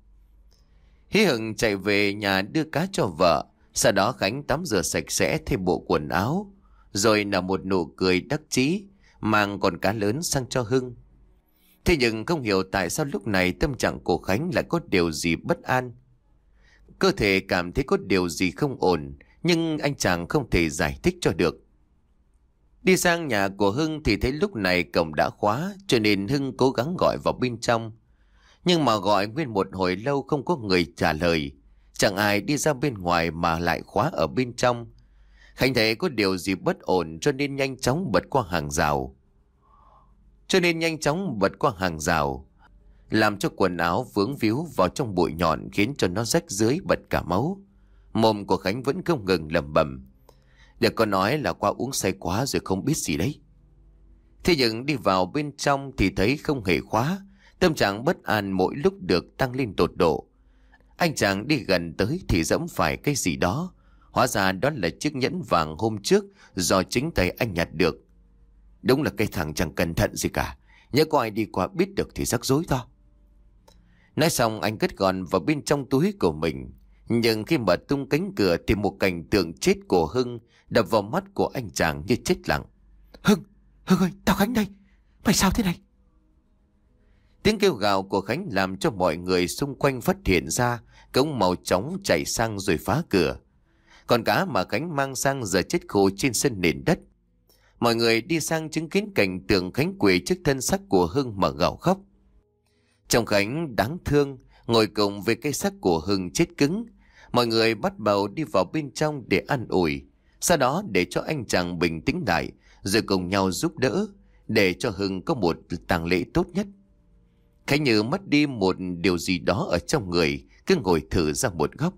Hí hửng chạy về nhà đưa cá cho vợ. Sau đó Khánh tắm rửa sạch sẽ thêm bộ quần áo, rồi nở một nụ cười đắc chí mang con cá lớn sang cho Hưng. Thế nhưng không hiểu tại sao lúc này tâm trạng của Khánh lại có điều gì bất an. Cơ thể cảm thấy có điều gì không ổn, nhưng anh chàng không thể giải thích cho được. Đi sang nhà của Hưng thì thấy lúc này cổng đã khóa, cho nên Hưng cố gắng gọi vào bên trong. Nhưng mà gọi nguyên một hồi lâu không có người trả lời. Chẳng ai đi ra bên ngoài mà lại khóa ở bên trong. Khánh thấy có điều gì bất ổn cho nên nhanh chóng bật qua hàng rào. Cho nên nhanh chóng bật qua hàng rào, làm cho quần áo vướng víu vào trong bụi nhọn khiến cho nó rách rưới bật cả máu. Mồm của Khánh vẫn không ngừng lẩm bẩm, để có nói là qua uống say quá rồi không biết gì đấy. Thế nhưng đi vào bên trong thì thấy không hề khóa. Tâm trạng bất an mỗi lúc được tăng lên tột độ. Anh chàng đi gần tới thì giẫm phải cái gì đó. Hóa ra đó là chiếc nhẫn vàng hôm trước do chính tay anh nhặt được. Đúng là cái thằng chẳng cẩn thận gì cả, nhớ có ai đi qua biết được thì rắc rối to. Nói xong anh cất gọn vào bên trong túi của mình. Nhưng khi mở tung cánh cửa thì một cảnh tượng chết của Hưng đập vào mắt của anh chàng như chết lặng. Hưng, Hưng ơi, tao Khánh đây, mày sao thế này? Tiếng kêu gào của Khánh làm cho mọi người xung quanh phát hiện ra, cũng mau chóng chạy sang rồi phá cửa. Con cá mà Khánh mang sang giờ chết khô trên sân nền đất. Mọi người đi sang chứng kiến cảnh tượng Khánh quỳ trước thân xác của Hưng mà gào khóc. Chồng Khánh đáng thương ngồi cùng với cái xác của Hưng chết cứng. Mọi người bắt đầu đi vào bên trong để an ủi, sau đó để cho anh chàng bình tĩnh lại, rồi cùng nhau giúp đỡ để cho Hưng có một tang lễ tốt nhất. Khánh như mất đi một điều gì đó ở trong người, cứ ngồi thử ra một góc.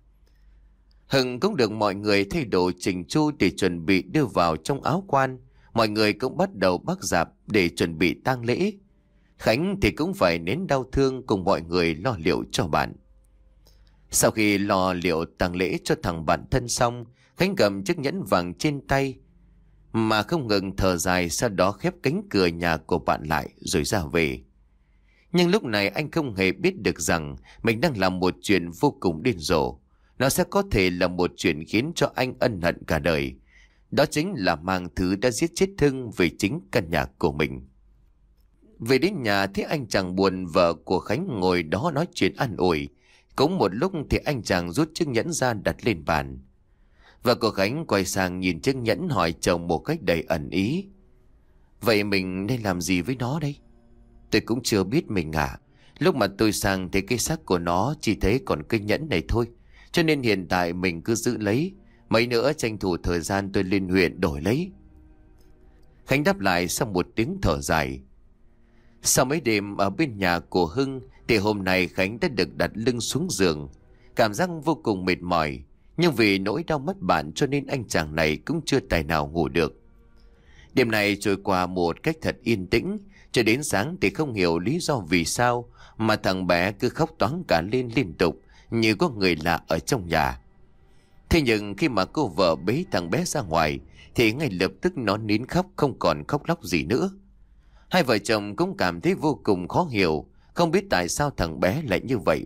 Hưng cũng được mọi người thay đồ chỉnh chu để chuẩn bị đưa vào trong áo quan. Mọi người cũng bắt đầu bắc rạp để chuẩn bị tang lễ. Khánh thì cũng phải nén đau thương cùng mọi người lo liệu cho bạn. Sau khi lo liệu tang lễ cho thằng bạn thân xong, Khánh cầm chiếc nhẫn vàng trên tay mà không ngừng thở dài, sau đó khép cánh cửa nhà của bạn lại rồi ra về. Nhưng lúc này anh không hề biết được rằng mình đang làm một chuyện vô cùng điên rồ. Nó sẽ có thể là một chuyện khiến cho anh ân hận cả đời. Đó chính là mang thứ đã giết chết Hưng về chính căn nhà của mình. Về đến nhà thấy anh chàng buồn, vợ của Khánh ngồi đó nói chuyện an ủi. Cũng một lúc thì anh chàng rút chiếc nhẫn ra đặt lên bàn. Vợ của Khánh quay sang nhìn chiếc nhẫn hỏi chồng một cách đầy ẩn ý. Vậy mình nên làm gì với nó đây? Tôi cũng chưa biết mình à. Lúc mà tôi sang thấy cái xác của nó chỉ thấy còn cái nhẫn này thôi. Cho nên hiện tại mình cứ giữ lấy. Mấy nữa tranh thủ thời gian tôi lên huyện đổi lấy. Khánh đáp lại sau một tiếng thở dài. Sau mấy đêm ở bên nhà của Hưng thì hôm nay Khánh đã được đặt lưng xuống giường. Cảm giác vô cùng mệt mỏi. Nhưng vì nỗi đau mất bạn cho nên anh chàng này cũng chưa tài nào ngủ được. Đêm này trôi qua một cách thật yên tĩnh. Cho đến sáng thì không hiểu lý do vì sao mà thằng bé cứ khóc toáng cả lên liên tục, như có người lạ ở trong nhà. Thế nhưng khi mà cô vợ bế thằng bé ra ngoài thì ngay lập tức nó nín khóc, không còn khóc lóc gì nữa. Hai vợ chồng cũng cảm thấy vô cùng khó hiểu, không biết tại sao thằng bé lại như vậy.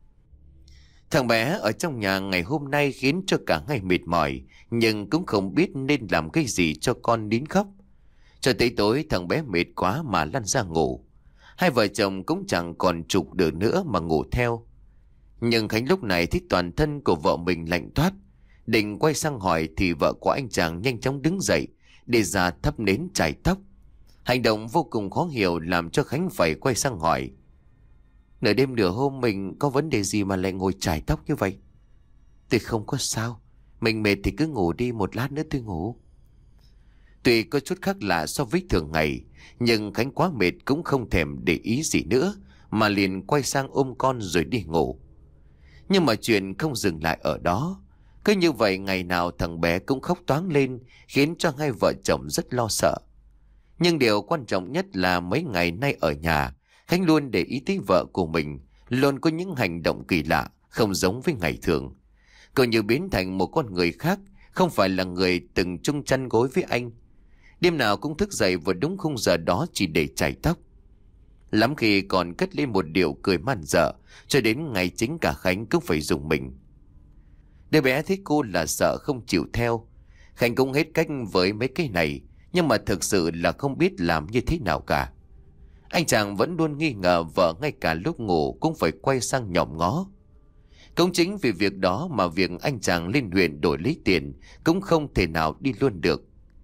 Thằng bé ở trong nhà ngày hôm nay khiến cho cả ngày mệt mỏi, nhưng cũng không biết nên làm cái gì cho con nín khóc. Cho tới tối thằng bé mệt quá mà lăn ra ngủ. Hai vợ chồng cũng chẳng còn trục được nữa mà ngủ theo. Nhưng Khánh lúc này thấy toàn thân của vợ mình lạnh toát. Định quay sang hỏi thì vợ của anh chàng nhanh chóng đứng dậy để ra thắp nến chải tóc. Hành động vô cùng khó hiểu làm cho Khánh phải quay sang hỏi. Nửa đêm nửa hôm mình có vấn đề gì mà lại ngồi chải tóc như vậy? Tôi không có sao. Mình mệt thì cứ ngủ đi, một lát nữa tôi ngủ. Tuy có chút khác lạ so với thường ngày, nhưng Khánh quá mệt cũng không thèm để ý gì nữa, mà liền quay sang ôm con rồi đi ngủ. Nhưng mà chuyện không dừng lại ở đó. Cứ như vậy ngày nào thằng bé cũng khóc toáng lên, khiến cho hai vợ chồng rất lo sợ. Nhưng điều quan trọng nhất là mấy ngày nay ở nhà, Khánh luôn để ý tới vợ của mình, luôn có những hành động kỳ lạ, không giống với ngày thường. Cô như biến thành một con người khác, không phải là người từng chung chăn gối với anh. Đêm nào cũng thức dậy vào đúng khung giờ đó chỉ để chải tóc. Lắm khi còn cất lên một điệu cười man dợ, cho đến ngày chính cả Khánh cũng phải dùng mình. Đứa bé thấy cô là sợ không chịu theo. Khánh cũng hết cách với mấy cái này, nhưng mà thực sự là không biết làm như thế nào cả. Anh chàng vẫn luôn nghi ngờ vợ, ngay cả lúc ngủ cũng phải quay sang nhòm ngó. Cũng chính vì việc đó mà việc anh chàng lên huyện đổi lấy tiền cũng không thể nào đi luôn được.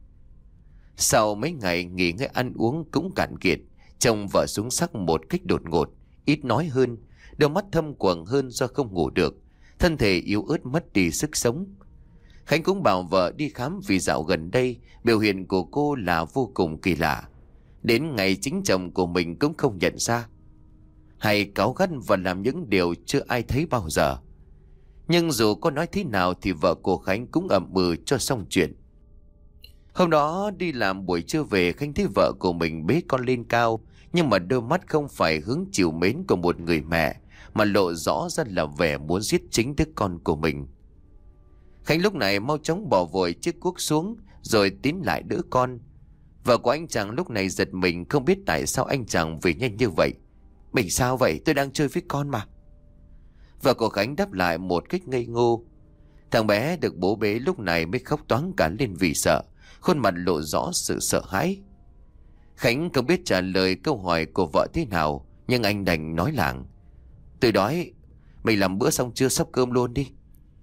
Sau mấy ngày nghỉ ngơi ăn uống cũng cạn kiệt, chồng vợ xuống sắc một cách đột ngột, ít nói hơn, đôi mắt thâm quầng hơn do không ngủ được, thân thể yếu ớt mất đi sức sống. Khánh cũng bảo vợ đi khám vì dạo gần đây biểu hiện của cô là vô cùng kỳ lạ. Đến ngày chính chồng của mình cũng không nhận ra. Hay cáu gắt và làm những điều chưa ai thấy bao giờ. Nhưng dù có nói thế nào thì vợ của Khánh cũng ậm ừ cho xong chuyện. Hôm đó đi làm buổi trưa về, Khánh thấy vợ của mình bế con lên cao, nhưng mà đôi mắt không phải hướng chiều mến của một người mẹ, mà lộ rõ ra là vẻ muốn giết chính đứa con của mình. Khánh lúc này mau chóng bỏ vội chiếc cuốc xuống rồi tiến lại đỡ con. Vợ của anh chàng lúc này giật mình, không biết tại sao anh chàng về nhanh như vậy. Mình sao vậy? Tôi đang chơi với con mà. Vợ của Khánh đáp lại một cách ngây ngô. Thằng bé được bố bế lúc này mới khóc toáng cả lên vì sợ, khuôn mặt lộ rõ sự sợ hãi. Khánh không biết trả lời câu hỏi của vợ thế nào, nhưng anh đành nói làng. Tôi đói, mình làm bữa xong chưa, sắp cơm luôn đi.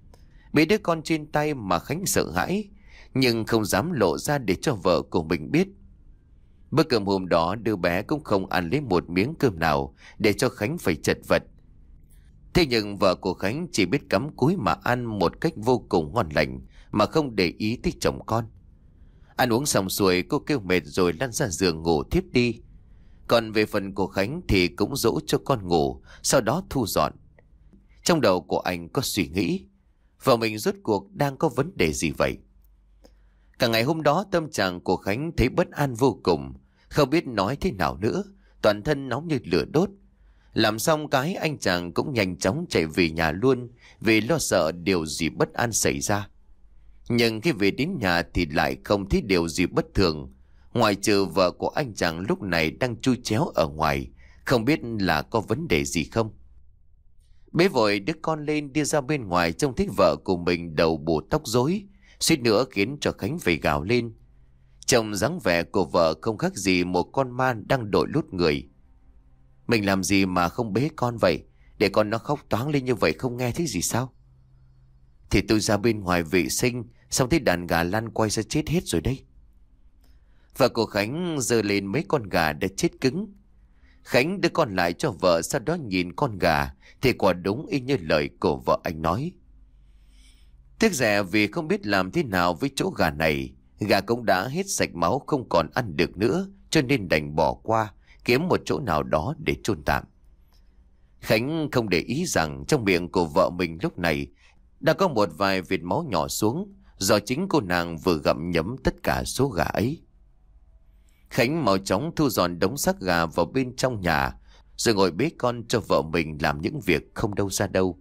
Bị đứa con trên tay mà Khánh sợ hãi, nhưng không dám lộ ra để cho vợ của mình biết. Bữa cơm hôm đó đứa bé cũng không ăn lấy một miếng cơm nào, để cho Khánh phải chật vật. Thế nhưng vợ của Khánh chỉ biết cắm cúi mà ăn một cách vô cùng ngon lành, mà không để ý tới chồng con. Ăn uống xong xuôi, cô kêu mệt rồi lăn ra giường ngủ thiếp đi. Còn về phần của Khánh thì cũng dỗ cho con ngủ, sau đó thu dọn. Trong đầu của anh có suy nghĩ, vợ mình rốt cuộc đang có vấn đề gì vậy? Cả ngày hôm đó tâm trạng của Khánh thấy bất an vô cùng, không biết nói thế nào nữa, toàn thân nóng như lửa đốt. Làm xong cái anh chàng cũng nhanh chóng chạy về nhà luôn, vì lo sợ điều gì bất an xảy ra. Nhưng khi về đến nhà thì lại không thấy điều gì bất thường, ngoại trừ vợ của anh chàng lúc này đang chui chéo ở ngoài, không biết là có vấn đề gì không. Bế vội đứa con lên đi ra bên ngoài, trông thấy vợ của mình đầu bù tóc rối, suýt nữa khiến cho Khánh phải gào lên. Trông dáng vẻ của vợ không khác gì một con ma đang đội lút người. Mình làm gì mà không bế con vậy? Để con nó khóc toáng lên như vậy không nghe thấy gì sao? Thì tôi ra bên ngoài vệ sinh, xong thấy đàn gà lăn quay ra chết hết rồi đây. Vợ của Khánh giơ lên mấy con gà đã chết cứng. Khánh đưa con lại cho vợ, sau đó nhìn con gà thì quả đúng y như lời của vợ anh nói. Tiếc rẻ vì không biết làm thế nào với chỗ gà này, gà cũng đã hết sạch máu không còn ăn được nữa, cho nên đành bỏ qua, kiếm một chỗ nào đó để chôn tạm. Khánh không để ý rằng trong miệng của vợ mình lúc này đã có một vài vệt máu nhỏ xuống, do chính cô nàng vừa gặm nhấm tất cả số gà ấy. Khánh mau chóng thu dọn đống xác gà vào bên trong nhà, rồi ngồi bế con cho vợ mình làm những việc không đâu ra đâu.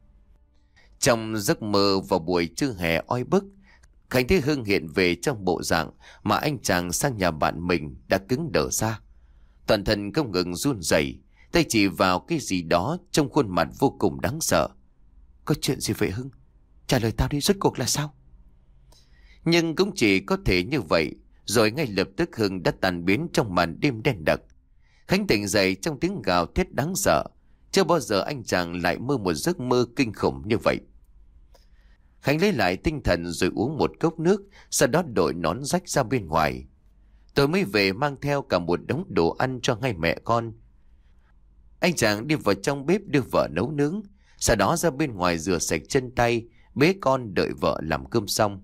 Trong giấc mơ vào buổi trưa hè oi bức, Khánh thấy Hưng hiện về trong bộ dạng mà anh chàng sang nhà bạn mình đã cứng đờ ra. Toàn thân không ngừng run rẩy, tay chỉ vào cái gì đó trong khuôn mặt vô cùng đáng sợ. Có chuyện gì vậy Hưng? Trả lời tao đi, rốt cuộc là sao? Nhưng cũng chỉ có thể như vậy, rồi ngay lập tức Hưng đã tan biến trong màn đêm đen đặc. Khánh tỉnh dậy trong tiếng gào thét đáng sợ. Chưa bao giờ anh chàng lại mơ một giấc mơ kinh khủng như vậy. Khánh lấy lại tinh thần rồi uống một cốc nước, sau đó đội nón rách ra bên ngoài. Tôi mới về mang theo cả một đống đồ ăn cho ngay mẹ con. Anh chàng đi vào trong bếp đưa vợ nấu nướng, sau đó ra bên ngoài rửa sạch chân tay, bế con đợi vợ làm cơm xong.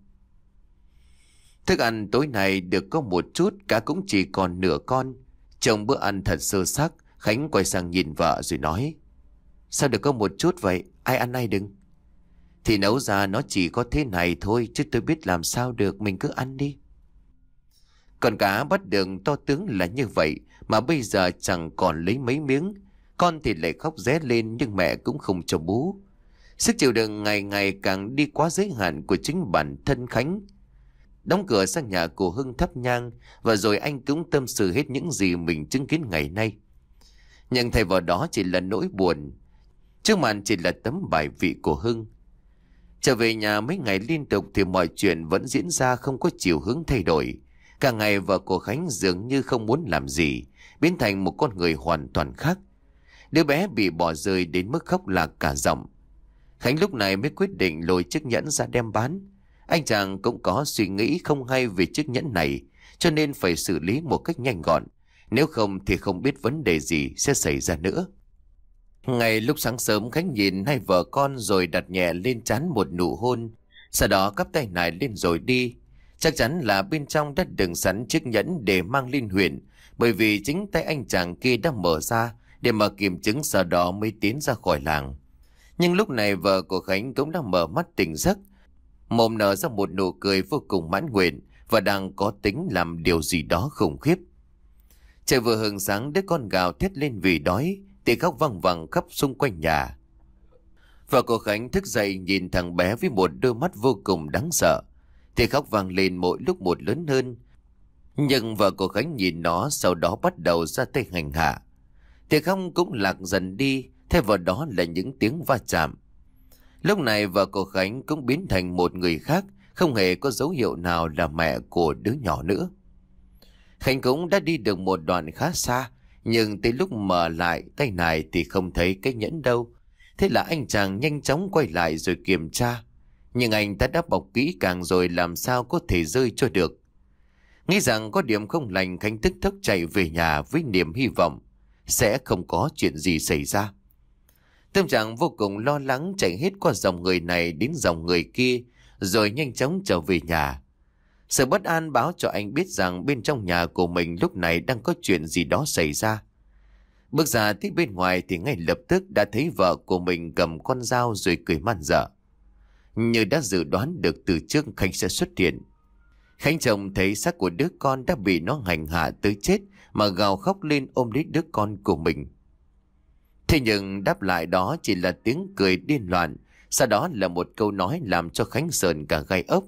Thức ăn tối nay được có một chút, cá cũng chỉ còn nửa con. Trông bữa ăn thật sơ xác, Khánh quay sang nhìn vợ rồi nói: Sao được có một chút vậy? Ai ăn ai đừng? Thì nấu ra nó chỉ có thế này thôi, chứ tôi biết làm sao được, mình cứ ăn đi. Còn cá bắt đường to tướng là như vậy, mà bây giờ chẳng còn lấy mấy miếng. Con thì lại khóc ré lên, nhưng mẹ cũng không cho bú. Sức chịu đựng ngày ngày càng đi quá giới hạn của chính bản thân Khánh. Đóng cửa sang nhà của Hưng thắp nhang, và rồi anh cũng tâm sự hết những gì mình chứng kiến ngày nay. Nhưng thay vào đó chỉ là nỗi buồn, trước màn chỉ là tấm bài vị của Hưng. Trở về nhà mấy ngày liên tục thì mọi chuyện vẫn diễn ra không có chiều hướng thay đổi. Cả ngày vợ của Khánh dường như không muốn làm gì, biến thành một con người hoàn toàn khác. Đứa bé bị bỏ rơi đến mức khóc lạc cả giọng. Khánh lúc này mới quyết định lôi chiếc nhẫn ra đem bán. Anh chàng cũng có suy nghĩ không hay về chiếc nhẫn này, cho nên phải xử lý một cách nhanh gọn. Nếu không thì không biết vấn đề gì sẽ xảy ra nữa. Ngày lúc sáng sớm, Khánh nhìn hai vợ con rồi đặt nhẹ lên trán một nụ hôn. Sau đó cắp tay nải lên rồi đi. Chắc chắn là bên trong đã đựng sẵn chiếc nhẫn để mang lên huyện, bởi vì chính tay anh chàng kia đã mở ra để mà kiểm chứng, sau đó mới tiến ra khỏi làng. Nhưng lúc này vợ của Khánh cũng đã mở mắt tỉnh giấc, mồm nở ra một nụ cười vô cùng mãn nguyện, và đang có tính làm điều gì đó khủng khiếp. Trời vừa hừng sáng, đứa con gào thét lên vì đói, thì khóc văng vẳng khắp xung quanh nhà. Vợ của Khánh thức dậy nhìn thằng bé với một đôi mắt vô cùng đáng sợ, thì khóc vang lên mỗi lúc một lớn hơn. Nhưng vợ của Khánh nhìn nó, sau đó bắt đầu ra tay hành hạ. Thì khóc cũng lạc dần đi, thay vào đó là những tiếng va chạm. Lúc này vợ của Khánh cũng biến thành một người khác, không hề có dấu hiệu nào là mẹ của đứa nhỏ nữa. Khánh cũng đã đi được một đoạn khá xa, nhưng tới lúc mở lại tay này thì không thấy cái nhẫn đâu. Thế là anh chàng nhanh chóng quay lại rồi kiểm tra. Nhưng anh ta đã bọc kỹ càng rồi, làm sao có thể rơi cho được. Nghĩ rằng có điểm không lành, Khánh tức tốc chạy về nhà với niềm hy vọng sẽ không có chuyện gì xảy ra. Tâm trạng vô cùng lo lắng, chạy hết qua dòng người này đến dòng người kia, rồi nhanh chóng trở về nhà. Sự bất an báo cho anh biết rằng bên trong nhà của mình lúc này đang có chuyện gì đó xảy ra. Bước ra tới bên ngoài thì ngay lập tức đã thấy vợ của mình cầm con dao rồi cười man dợ. Như đã dự đoán được từ trước Khánh sẽ xuất hiện. Khánh chồng thấy xác của đứa con đã bị nó hành hạ tới chết mà gào khóc lên ôm lấy đứa con của mình. Thế nhưng đáp lại đó chỉ là tiếng cười điên loạn, sau đó là một câu nói làm cho Khánh sờn cả gai ốc.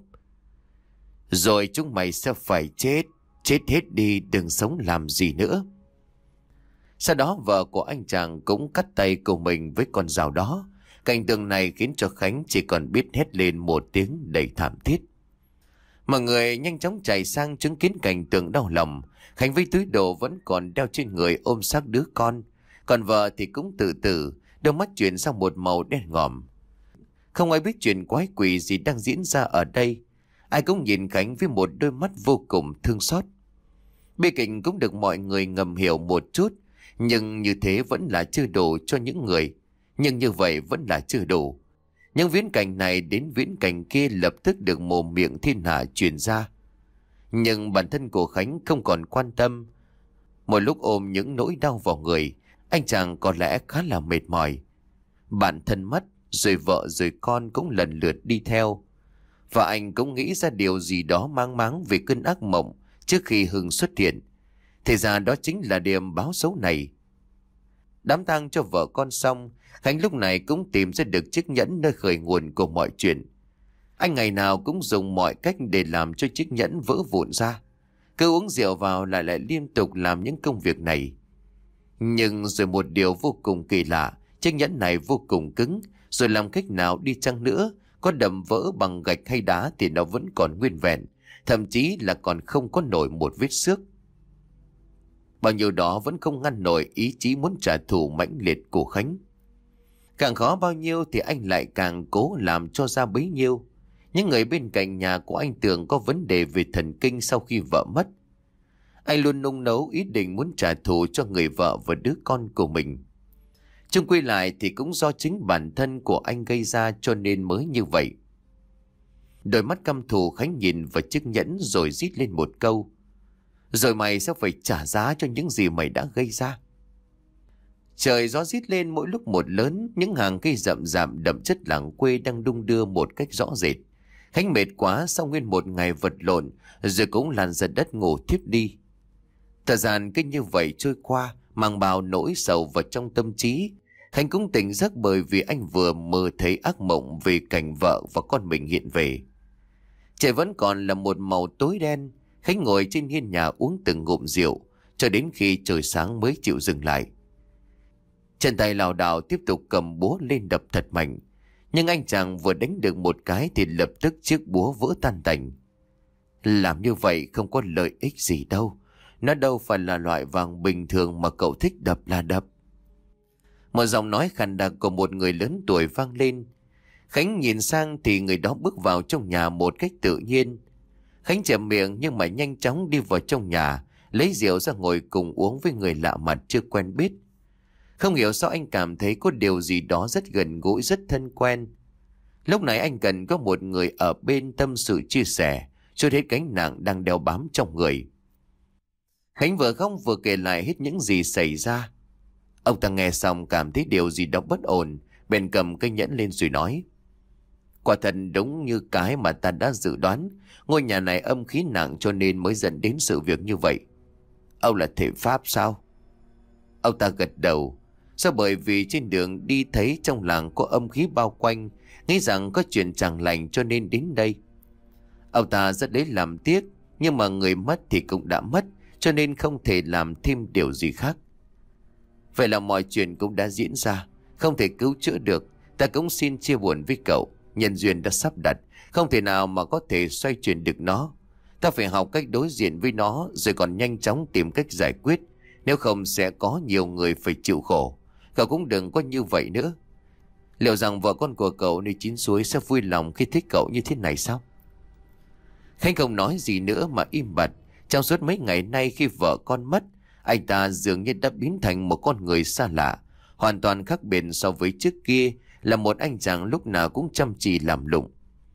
Rồi chúng mày sẽ phải chết, chết hết đi, đừng sống làm gì nữa. Sau đó vợ của anh chàng cũng cắt tay của mình với con dao đó. Cảnh tượng này khiến cho Khánh chỉ còn biết hét lên một tiếng đầy thảm thiết. Mọi người nhanh chóng chạy sang chứng kiến cảnh tượng đau lòng. Khánh với túi đồ vẫn còn đeo trên người ôm xác đứa con. Còn vợ thì cũng tự tử, đôi mắt chuyển sang một màu đen ngòm. Không ai biết chuyện quái quỷ gì đang diễn ra ở đây. Ai cũng nhìn Khánh với một đôi mắt vô cùng thương xót. Bi kịch cũng được mọi người ngầm hiểu một chút. Nhưng như thế vẫn là chưa đủ cho những người. Nhưng như vậy vẫn là chưa đủ. Những viễn cảnh này đến viễn cảnh kia lập tức được mồm miệng thiên hạ truyền ra. Nhưng bản thân của Khánh không còn quan tâm. Một lúc ôm những nỗi đau vào người, anh chàng có lẽ khá là mệt mỏi. Bản thân mất, rồi vợ rồi con cũng lần lượt đi theo. Và anh cũng nghĩ ra điều gì đó mang máng về cơn ác mộng trước khi Hưng xuất hiện. Thì ra đó chính là điểm báo xấu này. Đám tang cho vợ con xong, Khánh lúc này cũng tìm ra được chiếc nhẫn nơi khởi nguồn của mọi chuyện. Anh ngày nào cũng dùng mọi cách để làm cho chiếc nhẫn vỡ vụn ra. Cứ uống rượu vào lại lại liên tục làm những công việc này. Nhưng rồi một điều vô cùng kỳ lạ, chiếc nhẫn này vô cùng cứng, rồi làm cách nào đi chăng nữa, có đập vỡ bằng gạch hay đá thì nó vẫn còn nguyên vẹn, thậm chí là còn không có nổi một vết xước. Bao nhiêu đó vẫn không ngăn nổi ý chí muốn trả thù mãnh liệt của Khánh. Càng khó bao nhiêu thì anh lại càng cố làm cho ra bấy nhiêu. Những người bên cạnh nhà của anh tưởng có vấn đề về thần kinh sau khi vợ mất. Anh luôn nung nấu ý định muốn trả thù cho người vợ và đứa con của mình. Chung quy lại thì cũng do chính bản thân của anh gây ra cho nên mới như vậy. Đôi mắt căm thù Khánh nhìn vào chiếc nhẫn rồi rít lên một câu. Rồi mày sẽ phải trả giá cho những gì mày đã gây ra. Trời gió rít lên mỗi lúc một lớn, những hàng cây rậm rạp đậm chất làng quê đang đung đưa một cách rõ rệt. Khánh mệt quá sau nguyên một ngày vật lộn, rồi cũng lăn ra đất ngủ thiếp đi. Thời gian cứ như vậy trôi qua, mang bao nỗi sầu vào trong tâm trí. Khánh cũng tỉnh giấc bởi vì anh vừa mơ thấy ác mộng về cảnh vợ và con mình hiện về. Trời vẫn còn là một màu tối đen. Khánh ngồi trên hiên nhà uống từng ngụm rượu, cho đến khi trời sáng mới chịu dừng lại. Chân tay lảo đảo tiếp tục cầm búa lên đập thật mạnh. Nhưng anh chàng vừa đánh được một cái thì lập tức chiếc búa vỡ tan tành. Làm như vậy không có lợi ích gì đâu. Nó đâu phải là loại vàng bình thường mà cậu thích đập là đập. Một giọng nói khàn đặc của một người lớn tuổi vang lên. Khánh nhìn sang thì người đó bước vào trong nhà một cách tự nhiên. Khánh chẹp miệng nhưng mà nhanh chóng đi vào trong nhà, lấy rượu ra ngồi cùng uống với người lạ mặt chưa quen biết. Không hiểu sao anh cảm thấy có điều gì đó rất gần gũi, rất thân quen. Lúc này anh cần có một người ở bên tâm sự chia sẻ, cho hết gánh nặng đang đeo bám trong người. Khánh vừa khóc vừa kể lại hết những gì xảy ra. Ông ta nghe xong cảm thấy điều gì đó bất ổn, bèn cầm cây nhẫn lên rồi nói. Quả thật đúng như cái mà ta đã dự đoán, ngôi nhà này âm khí nặng cho nên mới dẫn đến sự việc như vậy. Ông là thể pháp sao? Ông ta gật đầu. Do bởi vì trên đường đi thấy trong làng có âm khí bao quanh, nghĩ rằng có chuyện chẳng lành cho nên đến đây. Ông ta rất lấy làm tiếc, nhưng mà người mất thì cũng đã mất, cho nên không thể làm thêm điều gì khác. Vậy là mọi chuyện cũng đã diễn ra, không thể cứu chữa được. Ta cũng xin chia buồn với cậu. Nhân duyên đã sắp đặt, không thể nào mà có thể xoay chuyển được nó. Ta phải học cách đối diện với nó, rồi còn nhanh chóng tìm cách giải quyết. Nếu không sẽ có nhiều người phải chịu khổ. Cậu cũng đừng có như vậy nữa. Liệu rằng vợ con của cậu nơi chín suối sẽ vui lòng khi thích cậu như thế này sao? Khánh không nói gì nữa mà im bặt. Trong suốt mấy ngày nay khi vợ con mất, anh ta dường như đã biến thành một con người xa lạ, hoàn toàn khác biệt so với trước kia, là một anh chàng lúc nào cũng chăm chỉ làm lụng.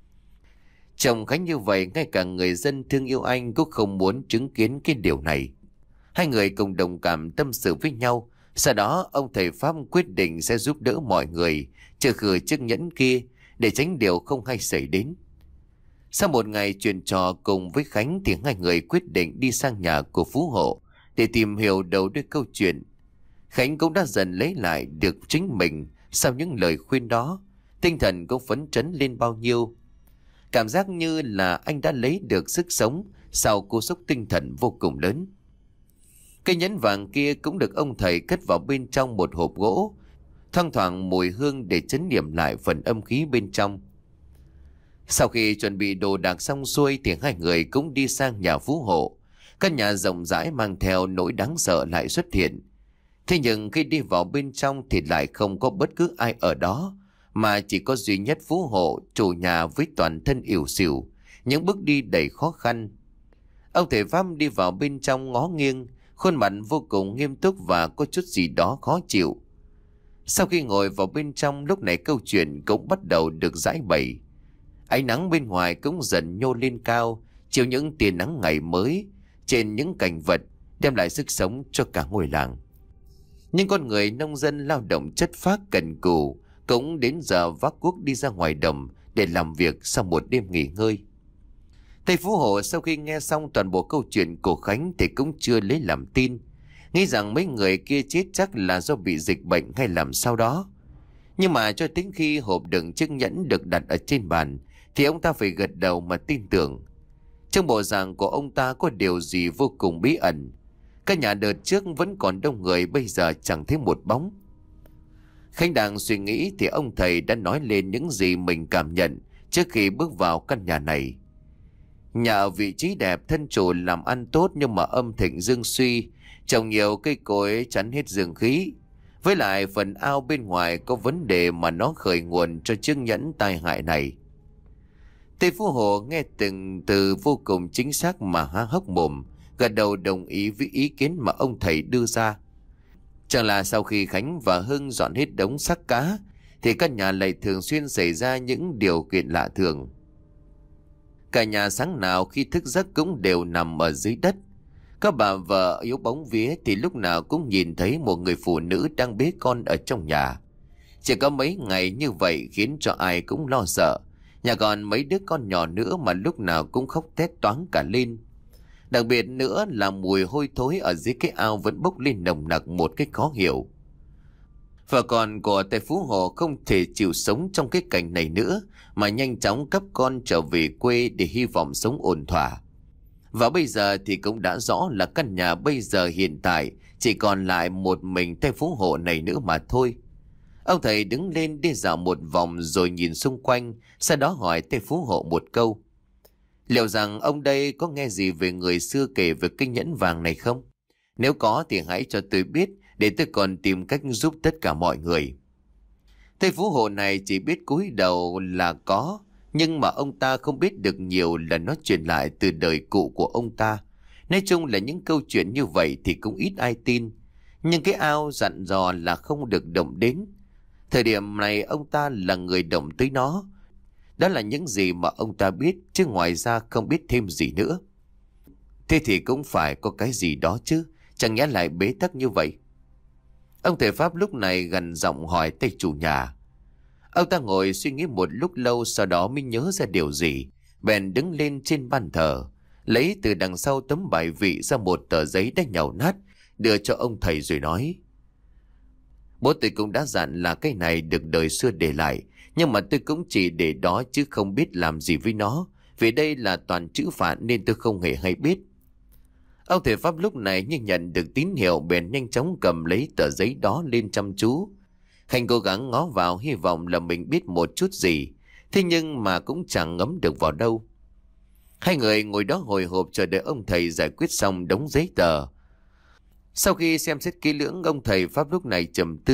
Chồng Khánh như vậy, ngay cả người dân thương yêu anh cũng không muốn chứng kiến cái điều này. Hai người cùng đồng cảm tâm sự với nhau. Sau đó ông thầy Pháp quyết định sẽ giúp đỡ mọi người trừ khử chiếc nhẫn kia để tránh điều không hay xảy đến. Sau một ngày chuyện trò cùng với Khánh thì hai người quyết định đi sang nhà của Phú Hộ để tìm hiểu đầu đuôi câu chuyện. Khánh cũng đã dần lấy lại được chính mình sau những lời khuyên đó, tinh thần cũng phấn chấn lên bao nhiêu. Cảm giác như là anh đã lấy được sức sống sau cú sốc tinh thần vô cùng lớn. Cây nhẫn vàng kia cũng được ông thầy cất vào bên trong một hộp gỗ, thoang thoảng mùi hương để trấn niệm lại phần âm khí bên trong. Sau khi chuẩn bị đồ đạc xong xuôi thì hai người cũng đi sang nhà Phú Hộ. Căn nhà rộng rãi mang theo nỗi đáng sợ lại xuất hiện. Thế nhưng khi đi vào bên trong thì lại không có bất cứ ai ở đó, mà chỉ có duy nhất Phú Hộ, chủ nhà với toàn thân ỉu xìu, những bước đi đầy khó khăn. Ông thầy Pháp đi vào bên trong ngó nghiêng, khuôn mặt vô cùng nghiêm túc và có chút gì đó khó chịu. Sau khi ngồi vào bên trong, lúc này câu chuyện cũng bắt đầu được giải bày. Ánh nắng bên ngoài cũng dần nhô lên cao, chiếu những tia nắng ngày mới trên những cảnh vật, đem lại sức sống cho cả ngôi làng. Những con người nông dân lao động chất phác cần cù cũng đến giờ vác cuốc đi ra ngoài đồng để làm việc sau một đêm nghỉ ngơi. Thầy Phú Hộ sau khi nghe xong toàn bộ câu chuyện của Khánh thì cũng chưa lấy làm tin, nghĩ rằng mấy người kia chết chắc là do bị dịch bệnh hay làm sao đó. Nhưng mà cho đến khi hộp đựng chiếc nhẫn được đặt ở trên bàn thì ông ta phải gật đầu mà tin tưởng. Trong bộ dạng của ông ta có điều gì vô cùng bí ẩn. Các nhà đợt trước vẫn còn đông người, bây giờ chẳng thấy một bóng. Khánh đang suy nghĩ thì ông thầy đã nói lên những gì mình cảm nhận trước khi bước vào căn nhà này. Nhà ở vị trí đẹp, thân chủ làm ăn tốt nhưng mà âm thịnh dương suy, trồng nhiều cây cối chắn hết dương khí. Với lại phần ao bên ngoài có vấn đề mà nó khởi nguồn cho chiếc nhẫn tai hại này. Tây Phú Hộ nghe từng từ vô cùng chính xác mà há hốc mồm, gật đầu đồng ý với ý kiến mà ông thầy đưa ra. Chẳng là sau khi Khánh và Hưng dọn hết đống xác cá thì căn nhà lại thường xuyên xảy ra những điều kiện lạ thường. Cả nhà sáng nào khi thức giấc cũng đều nằm ở dưới đất. Các bà vợ yếu bóng vía thì lúc nào cũng nhìn thấy một người phụ nữ đang bế con ở trong nhà. Chỉ có mấy ngày như vậy khiến cho ai cũng lo sợ. Nhà còn mấy đứa con nhỏ nữa mà lúc nào cũng khóc thét toáng cả lên. Đặc biệt nữa là mùi hôi thối ở dưới cái ao vẫn bốc lên nồng nặc một cách khó hiểu. Vợ con của Tề Phú Hộ không thể chịu sống trong cái cảnh này nữa mà nhanh chóng cấp con trở về quê để hy vọng sống ổn thỏa. Và bây giờ thì cũng đã rõ là căn nhà bây giờ hiện tại chỉ còn lại một mình Tề Phú Hộ này nữa mà thôi. Ông thầy đứng lên đi dạo một vòng rồi nhìn xung quanh, sau đó hỏi Tề Phú Hộ một câu. Liệu rằng ông đây có nghe gì về người xưa kể về cái nhẫn vàng này không? Nếu có thì hãy cho tôi biết để tôi còn tìm cách giúp tất cả mọi người. Thầy Phú Hộ này chỉ biết cúi đầu là có, nhưng mà ông ta không biết được nhiều là nó truyền lại từ đời cụ của ông ta. Nói chung là những câu chuyện như vậy thì cũng ít ai tin. Nhưng cái ao dặn dò là không được động đến. Thời điểm này ông ta là người động tới nó. Đó là những gì mà ông ta biết, chứ ngoài ra không biết thêm gì nữa. Thế thì cũng phải có cái gì đó chứ, chẳng nhẽ lại bế tắc như vậy. Ông thầy Pháp lúc này gần giọng hỏi tay chủ nhà. Ông ta ngồi suy nghĩ một lúc lâu, sau đó mới nhớ ra điều gì. Bèn đứng lên trên bàn thờ, lấy từ đằng sau tấm bài vị ra một tờ giấy đã nhàu nát, đưa cho ông thầy rồi nói. Bố tôi cũng đã dặn là cái này được đời xưa để lại, nhưng mà tôi cũng chỉ để đó chứ không biết làm gì với nó. Vì đây là toàn chữ phạn nên tôi không hề hay biết. Ông thầy Pháp lúc này như nhận được tín hiệu bèn nhanh chóng cầm lấy tờ giấy đó lên chăm chú. Khanh cố gắng ngó vào hy vọng là mình biết một chút gì. Thế nhưng mà cũng chẳng ngấm được vào đâu. Hai người ngồi đó hồi hộp chờ đợi ông thầy giải quyết xong đống giấy tờ. Sau khi xem xét kỹ lưỡng, ông thầy Pháp lúc này trầm tư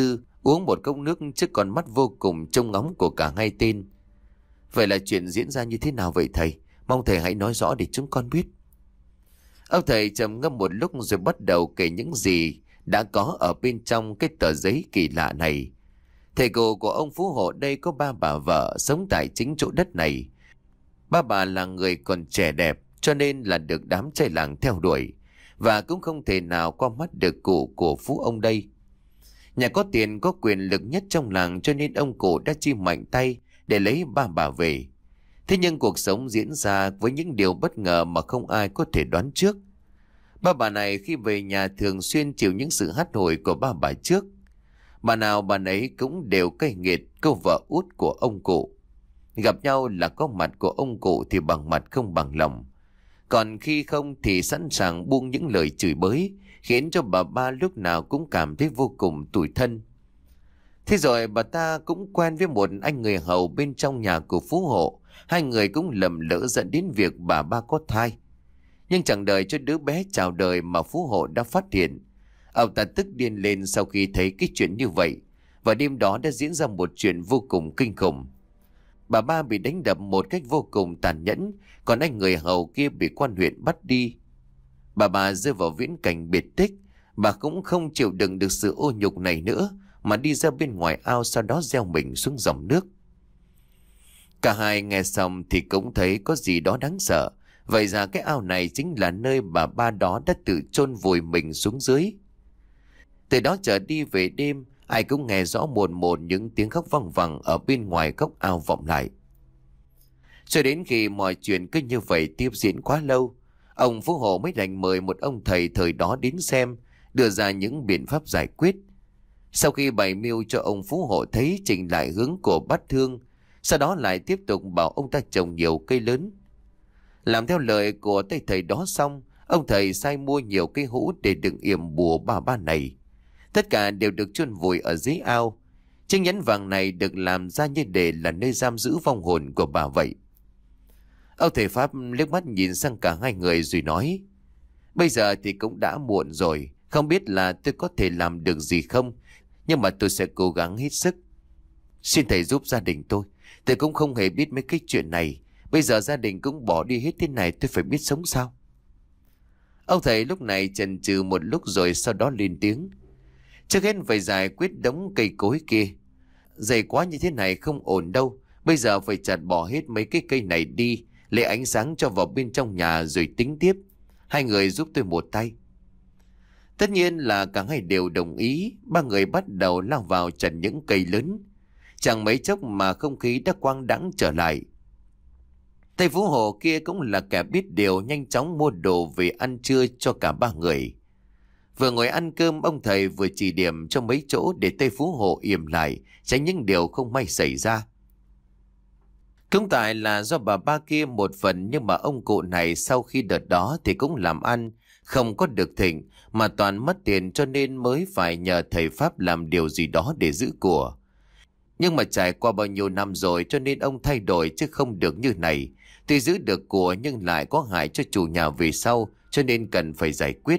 uống một cốc nước trước con mắt vô cùng trông ngóng của cả hai tên. Vậy là chuyện diễn ra như thế nào vậy thầy? Mong thầy hãy nói rõ để chúng con biết. Ông thầy trầm ngâm một lúc rồi bắt đầu kể những gì đã có ở bên trong cái tờ giấy kỳ lạ này. Thầy cô của ông Phú Hộ đây có ba bà vợ sống tại chính chỗ đất này. Ba bà là người còn trẻ đẹp cho nên là được đám trai làng theo đuổi, và cũng không thể nào qua mắt được cụ của Phú ông đây. Nhà có tiền có quyền lực nhất trong làng cho nên ông cụ đã chi mạnh tay để lấy ba bà về. Thế nhưng cuộc sống diễn ra với những điều bất ngờ mà không ai có thể đoán trước. Ba bà này khi về nhà thường xuyên chịu những sự hắt hủi của ba bà trước. Bà nào bà nấy cũng đều cay nghiệt câu vợ út của ông cụ. Gặp nhau là có mặt của ông cụ thì bằng mặt không bằng lòng. Còn khi không thì sẵn sàng buông những lời chửi bới, khiến cho bà ba lúc nào cũng cảm thấy vô cùng tủi thân. Thế rồi bà ta cũng quen với một anh người hầu bên trong nhà của Phú Hộ. Hai người cũng lầm lỡ dẫn đến việc bà ba có thai. Nhưng chẳng đợi cho đứa bé chào đời mà Phú Hộ đã phát hiện. Ông ta tức điên lên sau khi thấy cái chuyện như vậy. Và đêm đó đã diễn ra một chuyện vô cùng kinh khủng. Bà ba bị đánh đập một cách vô cùng tàn nhẫn, còn anh người hầu kia bị quan huyện bắt đi. Bà bà rơi vào viễn cảnh biệt tích. Bà cũng không chịu đựng được sự ô nhục này nữa, mà đi ra bên ngoài ao, sau đó gieo mình xuống dòng nước. Cả hai nghe xong thì cũng thấy có gì đó đáng sợ. Vậy ra cái ao này chính là nơi bà ba đó đã tự chôn vùi mình xuống dưới. Từ đó trở đi về đêm, ai cũng nghe rõ mồn một những tiếng khóc văng vẳng ở bên ngoài góc ao vọng lại. Cho đến khi mọi chuyện cứ như vậy tiếp diễn quá lâu, ông Phú Hộ mới đành mời một ông thầy thời đó đến xem, đưa ra những biện pháp giải quyết. Sau khi bày mưu cho ông Phú Hộ thấy, chỉnh lại hướng của bát thương, sau đó lại tiếp tục bảo ông ta trồng nhiều cây lớn. Làm theo lời của tay thầy đó xong, ông thầy sai mua nhiều cây hũ để đựng yểm bùa bà ba này. Tất cả đều được chôn vùi ở dưới ao. Chiếc nhẫn vàng này được làm ra như để là nơi giam giữ vong hồn của bà vậy. Ông thầy Pháp liếc mắt nhìn sang cả hai người rồi nói: Bây giờ thì cũng đã muộn rồi, không biết là tôi có thể làm được gì không, nhưng mà tôi sẽ cố gắng hết sức. Xin thầy giúp gia đình tôi. Tôi cũng không hề biết mấy cái chuyện này. Bây giờ gia đình cũng bỏ đi hết thế này, tôi phải biết sống sao. Ông thầy lúc này chần chừ một lúc rồi sau đó lên tiếng: Trước hết phải giải quyết đống cây cối kia. Dày quá như thế này không ổn đâu. Bây giờ phải chặt bỏ hết mấy cái cây này đi, lấy ánh sáng cho vào bên trong nhà rồi tính tiếp. Hai người giúp tôi một tay. Tất nhiên là cả hai đều đồng ý. Ba người bắt đầu lao vào chặt những cây lớn. Chẳng mấy chốc mà không khí đã quang đãng trở lại. Thầy Phú Hộ kia cũng là kẻ biết điều, nhanh chóng mua đồ về ăn trưa cho cả ba người. Vừa ngồi ăn cơm, ông thầy vừa chỉ điểm cho mấy chỗ để Tây Phú Hộ yểm lại, tránh những điều không may xảy ra. Cũng tại là do bà ba kia một phần, nhưng mà ông cụ này sau khi đợt đó thì cũng làm ăn không có được thịnh, mà toàn mất tiền, cho nên mới phải nhờ thầy Pháp làm điều gì đó để giữ của. Nhưng mà trải qua bao nhiêu năm rồi cho nên ông thay đổi chứ không được như này. Tuy giữ được của nhưng lại có hại cho chủ nhà về sau, cho nên cần phải giải quyết.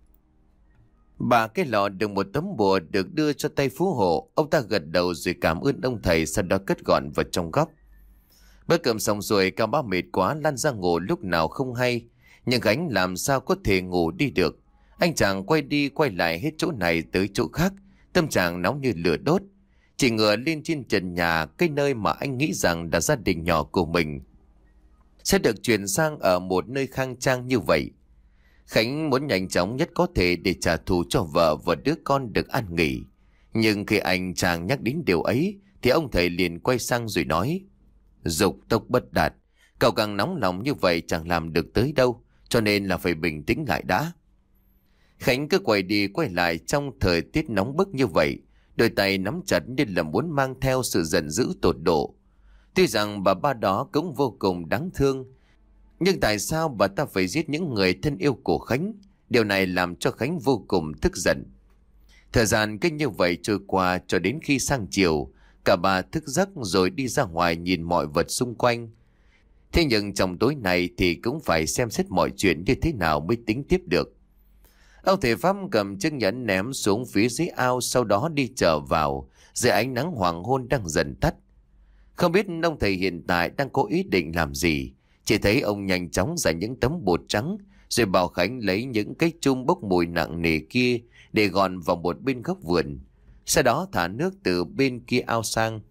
Bà cái lọ được một tấm bùa được đưa cho tay Phú Hộ. Ông ta gật đầu rồi cảm ơn ông thầy, sau đó cất gọn vào trong góc. Bữa cơm xong rồi, Cao Bá mệt quá lăn ra ngủ lúc nào không hay. Nhưng Khánh làm sao có thể ngủ đi được. Anh chàng quay đi quay lại hết chỗ này tới chỗ khác, tâm trạng nóng như lửa đốt. Chỉ ngựa lên trên trần nhà, cái nơi mà anh nghĩ rằng là gia đình nhỏ của mình sẽ được chuyển sang ở một nơi khang trang như vậy. Khánh muốn nhanh chóng nhất có thể để trả thù cho vợ và đứa con được an nghỉ. Nhưng khi anh chàng nhắc đến điều ấy thì ông thầy liền quay sang rồi nói: Dục tốc bất đạt, cậu càng nóng lòng như vậy chẳng làm được tới đâu, cho nên là phải bình tĩnh lại đã. Khánh cứ quay đi quay lại trong thời tiết nóng bức như vậy, đôi tay nắm chặt như là muốn mang theo sự giận dữ tột độ. Tuy rằng bà ba đó cũng vô cùng đáng thương, nhưng tại sao bà ta phải giết những người thân yêu của Khánh? Điều này làm cho Khánh vô cùng tức giận. Thời gian cứ như vậy trôi qua cho đến khi sang chiều, cả bà thức giấc rồi đi ra ngoài nhìn mọi vật xung quanh. Thế nhưng trong tối này thì cũng phải xem xét mọi chuyện như thế nào mới tính tiếp được. Ông thầy Pháp cầm chiếc nhẫn ném xuống phía dưới ao, sau đó đi trở vào dưới ánh nắng hoàng hôn đang dần tắt. Không biết ông thầy hiện tại đang có ý định làm gì, chỉ thấy ông nhanh chóng giải những tấm bột trắng, rồi bảo Khánh lấy những cái chum bốc mùi nặng nề kia để gọn vào một bên góc vườn, sau đó thả nước từ bên kia ao sang.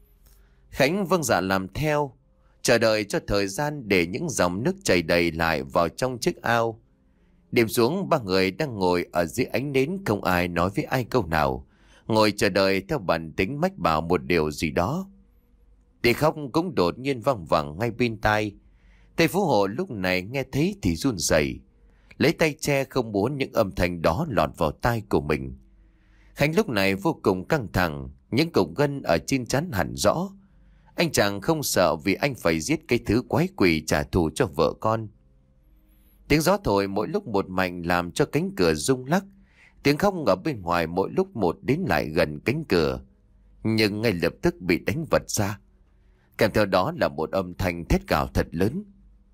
Khánh vâng dạ làm theo, chờ đợi cho thời gian để những dòng nước chảy đầy lại vào trong chiếc ao. Đêm xuống, ba người đang ngồi ở dưới ánh nến, không ai nói với ai câu nào, ngồi chờ đợi theo bản tính mách bảo một điều gì đó. Tiếng khóc cũng đột nhiên vang vẳng ngay bên tai. Thầy Phú Hộ lúc này nghe thấy thì run rẩy, lấy tay che không muốn những âm thanh đó lọt vào tai của mình. Khánh lúc này vô cùng căng thẳng, những cục gân ở trên trán hẳn rõ. Anh chàng không sợ vì anh phải giết cái thứ quái quỷ trả thù cho vợ con. Tiếng gió thổi mỗi lúc một mạnh làm cho cánh cửa rung lắc. Tiếng khóc ở bên ngoài mỗi lúc một đến lại gần cánh cửa, nhưng ngay lập tức bị đánh vật ra. Kèm theo đó là một âm thanh thét gào thật lớn.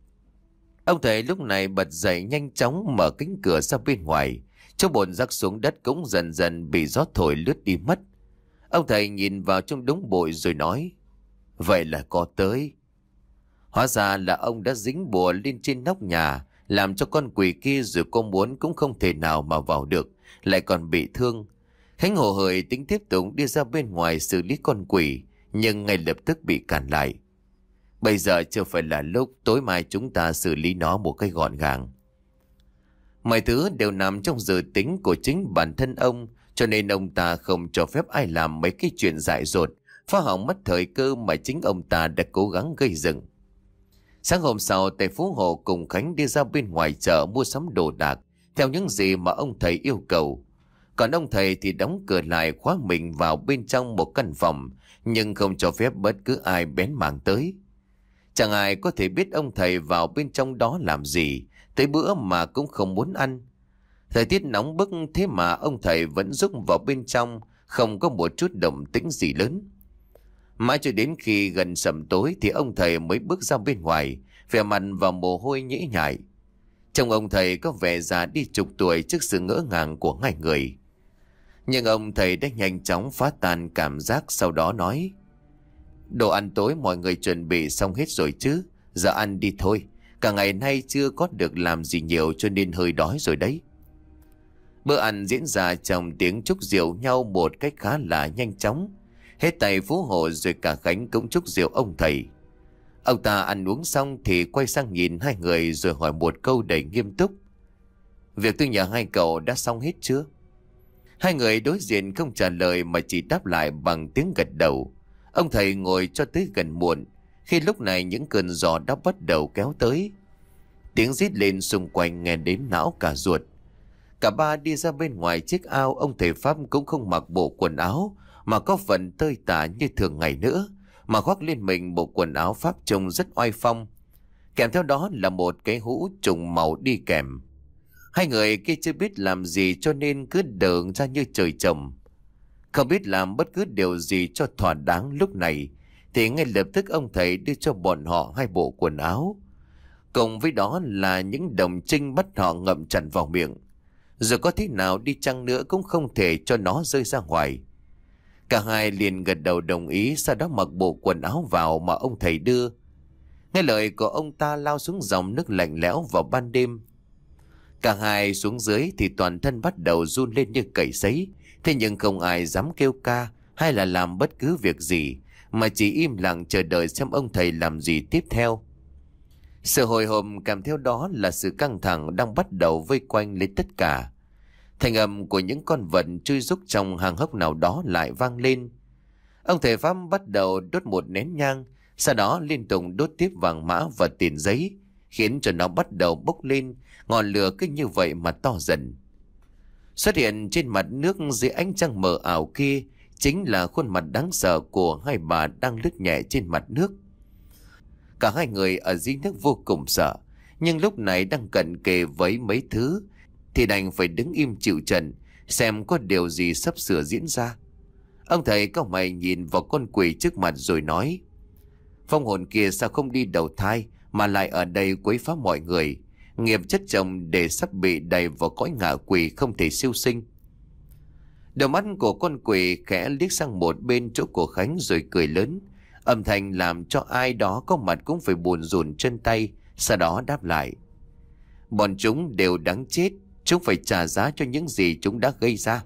Ông thầy lúc này bật dậy nhanh chóng mở cánh cửa ra bên ngoài. Chỗ bồn rắc xuống đất cũng dần dần bị gió thổi lướt đi mất. Ông thầy nhìn vào trong đống bụi rồi nói: Vậy là có tới. Hóa ra là ông đã dính bùa lên trên nóc nhà, làm cho con quỷ kia dù có muốn cũng không thể nào mà vào được, lại còn bị thương. Khánh hồ hởi tính tiếp tục đi ra bên ngoài xử lý con quỷ, nhưng ngay lập tức bị cản lại. Bây giờ chưa phải là lúc, tối mai chúng ta xử lý nó một cách gọn gàng. Mọi thứ đều nằm trong dự tính của chính bản thân ông, cho nên ông ta không cho phép ai làm mấy cái chuyện dại dột, phá hỏng mất thời cơ mà chính ông ta đã cố gắng gây dựng. Sáng hôm sau, thầy Phú Hộ cùng Khánh đi ra bên ngoài chợ mua sắm đồ đạc theo những gì mà ông thầy yêu cầu. Còn ông thầy thì đóng cửa lại, khóa mình vào bên trong một căn phòng, nhưng không cho phép bất cứ ai bén mảng tới. Chẳng ai có thể biết ông thầy vào bên trong đó làm gì, tới bữa mà cũng không muốn ăn. Thời tiết nóng bức thế mà ông thầy vẫn rúc vào bên trong, không có một chút động tĩnh gì lớn. Mãi cho đến khi gần sầm tối thì ông thầy mới bước ra bên ngoài, vẻ mặt và mồ hôi nhễ nhại. Trông ông thầy có vẻ già đi chục tuổi trước sự ngỡ ngàng của hai người. Nhưng ông thầy đã nhanh chóng phá tan cảm giác, sau đó nói: Đồ ăn tối mọi người chuẩn bị xong hết rồi chứ? Giờ ăn đi thôi, cả ngày nay chưa có được làm gì nhiều cho nên hơi đói rồi đấy. Bữa ăn diễn ra trong tiếng chúc rượu nhau một cách khá là nhanh chóng. Hết tay Phú Hộ rồi cả Khánh cũng chúc rượu ông thầy. Ông ta ăn uống xong thì quay sang nhìn hai người rồi hỏi một câu đầy nghiêm túc: Việc tôi nhờ hai cậu đã xong hết chưa? Hai người đối diện không trả lời mà chỉ đáp lại bằng tiếng gật đầu. Ông thầy ngồi cho tới gần muộn, khi lúc này những cơn gió đã bắt đầu kéo tới. Tiếng rít lên xung quanh nghe đến não cả ruột. Cả ba đi ra bên ngoài chiếc ao. Ông thầy Pháp cũng không mặc bộ quần áo mà có phần tơi tả như thường ngày nữa, mà khoác lên mình bộ quần áo Pháp trông rất oai phong. Kèm theo đó là một cái hũ trùng màu đi kèm. Hai người kia chưa biết làm gì cho nên cứ đờ ra như trời trồng. Không biết làm bất cứ điều gì cho thỏa đáng lúc này, thì ngay lập tức ông thầy đưa cho bọn họ hai bộ quần áo. Cùng với đó là những đồng trinh bắt họ ngậm chặt vào miệng. Rồi có thế nào đi chăng nữa cũng không thể cho nó rơi ra ngoài. Cả hai liền gật đầu đồng ý, sau đó mặc bộ quần áo vào mà ông thầy đưa. Nghe lời của ông ta lao xuống dòng nước lạnh lẽo vào ban đêm. Cả hai xuống dưới thì toàn thân bắt đầu run lên như cầy sấy. Thế nhưng không ai dám kêu ca hay là làm bất cứ việc gì, mà chỉ im lặng chờ đợi xem ông thầy làm gì tiếp theo. Sự hồi hộp kèm theo đó là sự căng thẳng đang bắt đầu vây quanh lấy tất cả. Thanh âm của những con vật chui rúc trong hang hốc nào đó lại vang lên. Ông thầy Pháp bắt đầu đốt một nén nhang, sau đó liên tục đốt tiếp vàng mã và tiền giấy, khiến cho nó bắt đầu bốc lên, ngọn lửa cứ như vậy mà to dần. Xuất hiện trên mặt nước dưới ánh trăng mờ ảo kia chính là khuôn mặt đáng sợ của hai bà đang lướt nhẹ trên mặt nước. Cả hai người ở dưới nước vô cùng sợ, nhưng lúc này đang cận kề với mấy thứ thì đành phải đứng im chịu trận, xem có điều gì sắp sửa diễn ra. Ông thầy cau mày nhìn vào con quỷ trước mặt rồi nói: Phong hồn kia sao không đi đầu thai mà lại ở đây quấy phá mọi người? nghiệp chất chồng để sắp bị đẩy vào cõi ngạ quỷ không thể siêu sinh. Đầu mắt của con quỷ khẽ liếc sang một bên chỗ của Khánh rồi cười lớn, âm thanh làm cho ai đó có mặt cũng phải buồn rùn chân tay, sau đó đáp lại. Bọn chúng đều đáng chết, chúng phải trả giá cho những gì chúng đã gây ra.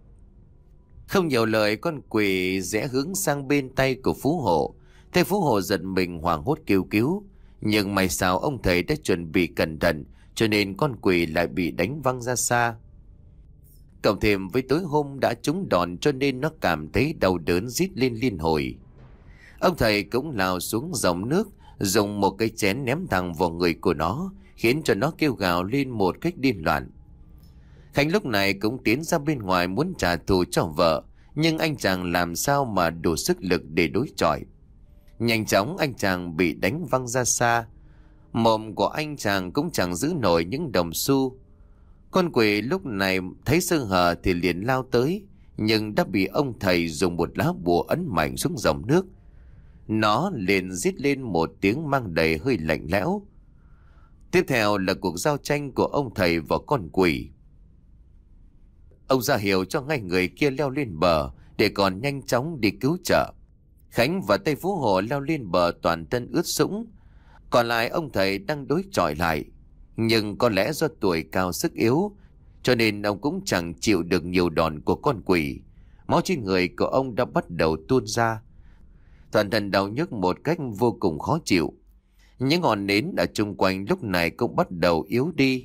Không nhiều lời, con quỷ rẽ hướng sang bên tay của Phú Hộ. Thầy Phú Hộ giật mình hoảng hốt kêu cứu, nhưng may sao ông thầy đã chuẩn bị cẩn thận, cho nên con quỷ lại bị đánh văng ra xa. Cộng thêm với tối hôm đã trúng đòn cho nên nó cảm thấy đau đớn rít lên liên hồi. Ông thầy cũng lao xuống dòng nước, dùng một cái chén ném thẳng vào người của nó, khiến cho nó kêu gào lên một cách điên loạn. Khánh lúc này cũng tiến ra bên ngoài muốn trả thù cho vợ, nhưng anh chàng làm sao mà đủ sức lực để đối chọi. Nhanh chóng anh chàng bị đánh văng ra xa. Mồm của anh chàng cũng chẳng giữ nổi những đồng xu. Con quỷ lúc này thấy sơ hở thì liền lao tới, nhưng đã bị ông thầy dùng một lá bùa ấn mạnh xuống dòng nước. Nó liền rít lên một tiếng mang đầy hơi lạnh lẽo. Tiếp theo là cuộc giao tranh của ông thầy và con quỷ. Ông ra hiệu cho ngay người kia leo lên bờ để còn nhanh chóng đi cứu trợ. Khánh và Tây Phú Hộ leo lên bờ toàn thân ướt sũng. Còn lại ông thầy đang đối chọi lại, nhưng có lẽ do tuổi cao sức yếu, cho nên ông cũng chẳng chịu được nhiều đòn của con quỷ. Máu trên người của ông đã bắt đầu tuôn ra. Toàn thân đau nhức một cách vô cùng khó chịu. Những ngọn nến ở chung quanh lúc này cũng bắt đầu yếu đi.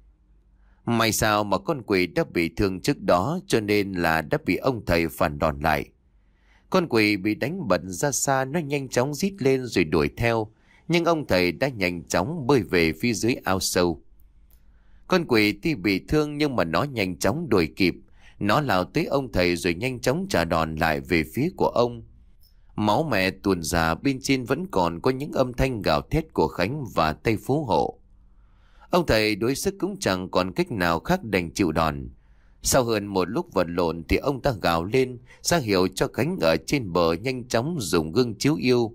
May sao mà con quỷ đã bị thương trước đó, cho nên là đã bị ông thầy phản đòn lại. Con quỷ bị đánh bật ra xa, nó nhanh chóng rít lên rồi đuổi theo, nhưng ông thầy đã nhanh chóng bơi về phía dưới ao sâu. Con quỷ tuy bị thương nhưng mà nó nhanh chóng đuổi kịp. Nó lao tới ông thầy rồi nhanh chóng trả đòn lại về phía của ông. Máu mẹ tuôn ra, bên trên vẫn còn có những âm thanh gào thét của Khánh và Tây Phú Hộ. Ông thầy đối sức cũng chẳng còn cách nào khác đành chịu đòn. Sau hơn một lúc vật lộn thì ông ta gào lên, ra hiệu cho Khánh ở trên bờ nhanh chóng dùng gương chiếu yêu.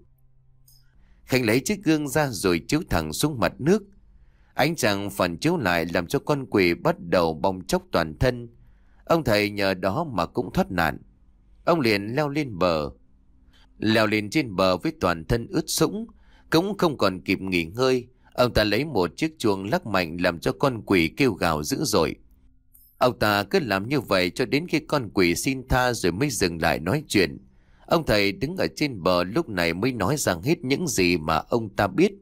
Khánh lấy chiếc gương ra rồi chiếu thẳng xuống mặt nước. Ánh trăng phản chiếu lại làm cho con quỷ bắt đầu bong chóc toàn thân. Ông thầy nhờ đó mà cũng thoát nạn. Ông liền leo lên bờ. Leo lên trên bờ với toàn thân ướt sũng, cũng không còn kịp nghỉ ngơi. Ông ta lấy một chiếc chuông lắc mạnh làm cho con quỷ kêu gào dữ dội. Ông ta cứ làm như vậy cho đến khi con quỷ xin tha rồi mới dừng lại nói chuyện. Ông thầy đứng ở trên bờ lúc này mới nói rằng hết những gì mà ông ta biết.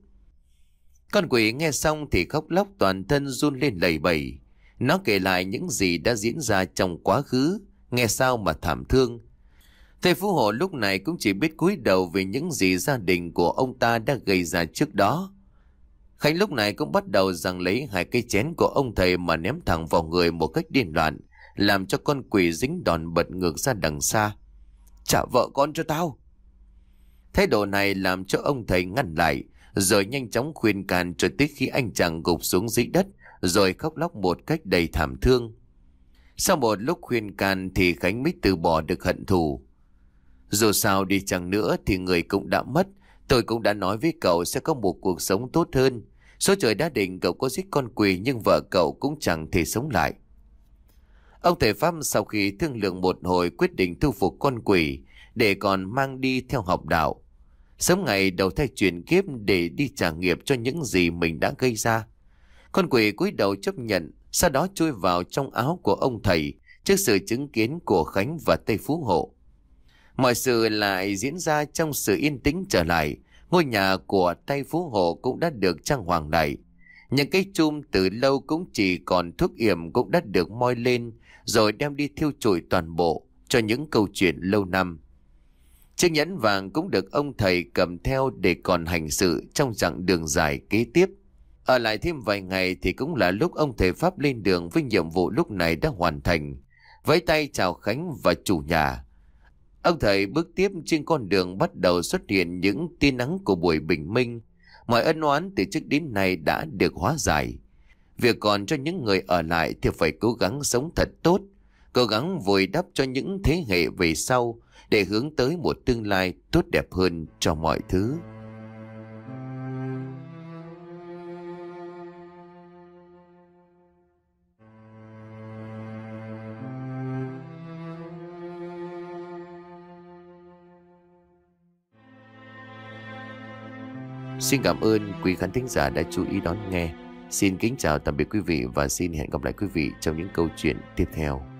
Con quỷ nghe xong thì khóc lóc toàn thân run lên lẩy bẩy. Nó kể lại những gì đã diễn ra trong quá khứ, nghe sao mà thảm thương. Thầy Phú Hộ lúc này cũng chỉ biết cúi đầu về những gì gia đình của ông ta đã gây ra trước đó. Khánh lúc này cũng bắt đầu giằng lấy hai cây chén của ông thầy mà ném thẳng vào người một cách điên loạn, làm cho con quỷ dính đòn bật ngược ra đằng xa. Trả vợ con cho tao. Thái độ này làm cho ông thầy ngăn lại, rồi nhanh chóng khuyên can cho tới khi anh chàng gục xuống dưới đất, rồi khóc lóc một cách đầy thảm thương. Sau một lúc khuyên can thì Khánh mới từ bỏ được hận thù. Dù sao đi chăng nữa thì người cũng đã mất. Tôi cũng đã nói với cậu sẽ có một cuộc sống tốt hơn. Số trời đã định cậu có giết con quỷ, nhưng vợ cậu cũng chẳng thể sống lại. Ông thầy Pháp sau khi thương lượng một hồi quyết định thu phục con quỷ để còn mang đi theo học đạo, sớm ngày đầu thai chuyển kiếp để đi trả nghiệp cho những gì mình đã gây ra. Con quỷ cúi đầu chấp nhận, sau đó chui vào trong áo của ông thầy trước sự chứng kiến của Khánh và Tây Phú Hộ. Mọi sự lại diễn ra trong sự yên tĩnh trở lại. Ngôi nhà của Tây Phú Hộ cũng đã được trang hoàng lại. Những cái chum từ lâu cũng chỉ còn thuốc yểm cũng đã được moi lên, rồi đem đi thiêu trụi toàn bộ cho những câu chuyện lâu năm. Chiếc nhẫn vàng cũng được ông thầy cầm theo để còn hành sự trong chặng đường dài kế tiếp. Ở lại thêm vài ngày thì cũng là lúc ông thầy Pháp lên đường với nhiệm vụ lúc này đã hoàn thành. Vẫy tay chào Khánh và chủ nhà. Ông thầy bước tiếp trên con đường bắt đầu xuất hiện những tia nắng của buổi bình minh. Mọi ân oán từ trước đến nay đã được hóa giải. Việc còn cho những người ở lại thì phải cố gắng sống thật tốt, cố gắng vùi đắp cho những thế hệ về sau để hướng tới một tương lai tốt đẹp hơn cho mọi thứ. Xin cảm ơn quý khán thính giả đã chú ý đón nghe. Xin kính chào tạm biệt quý vị và xin hẹn gặp lại quý vị trong những câu chuyện tiếp theo.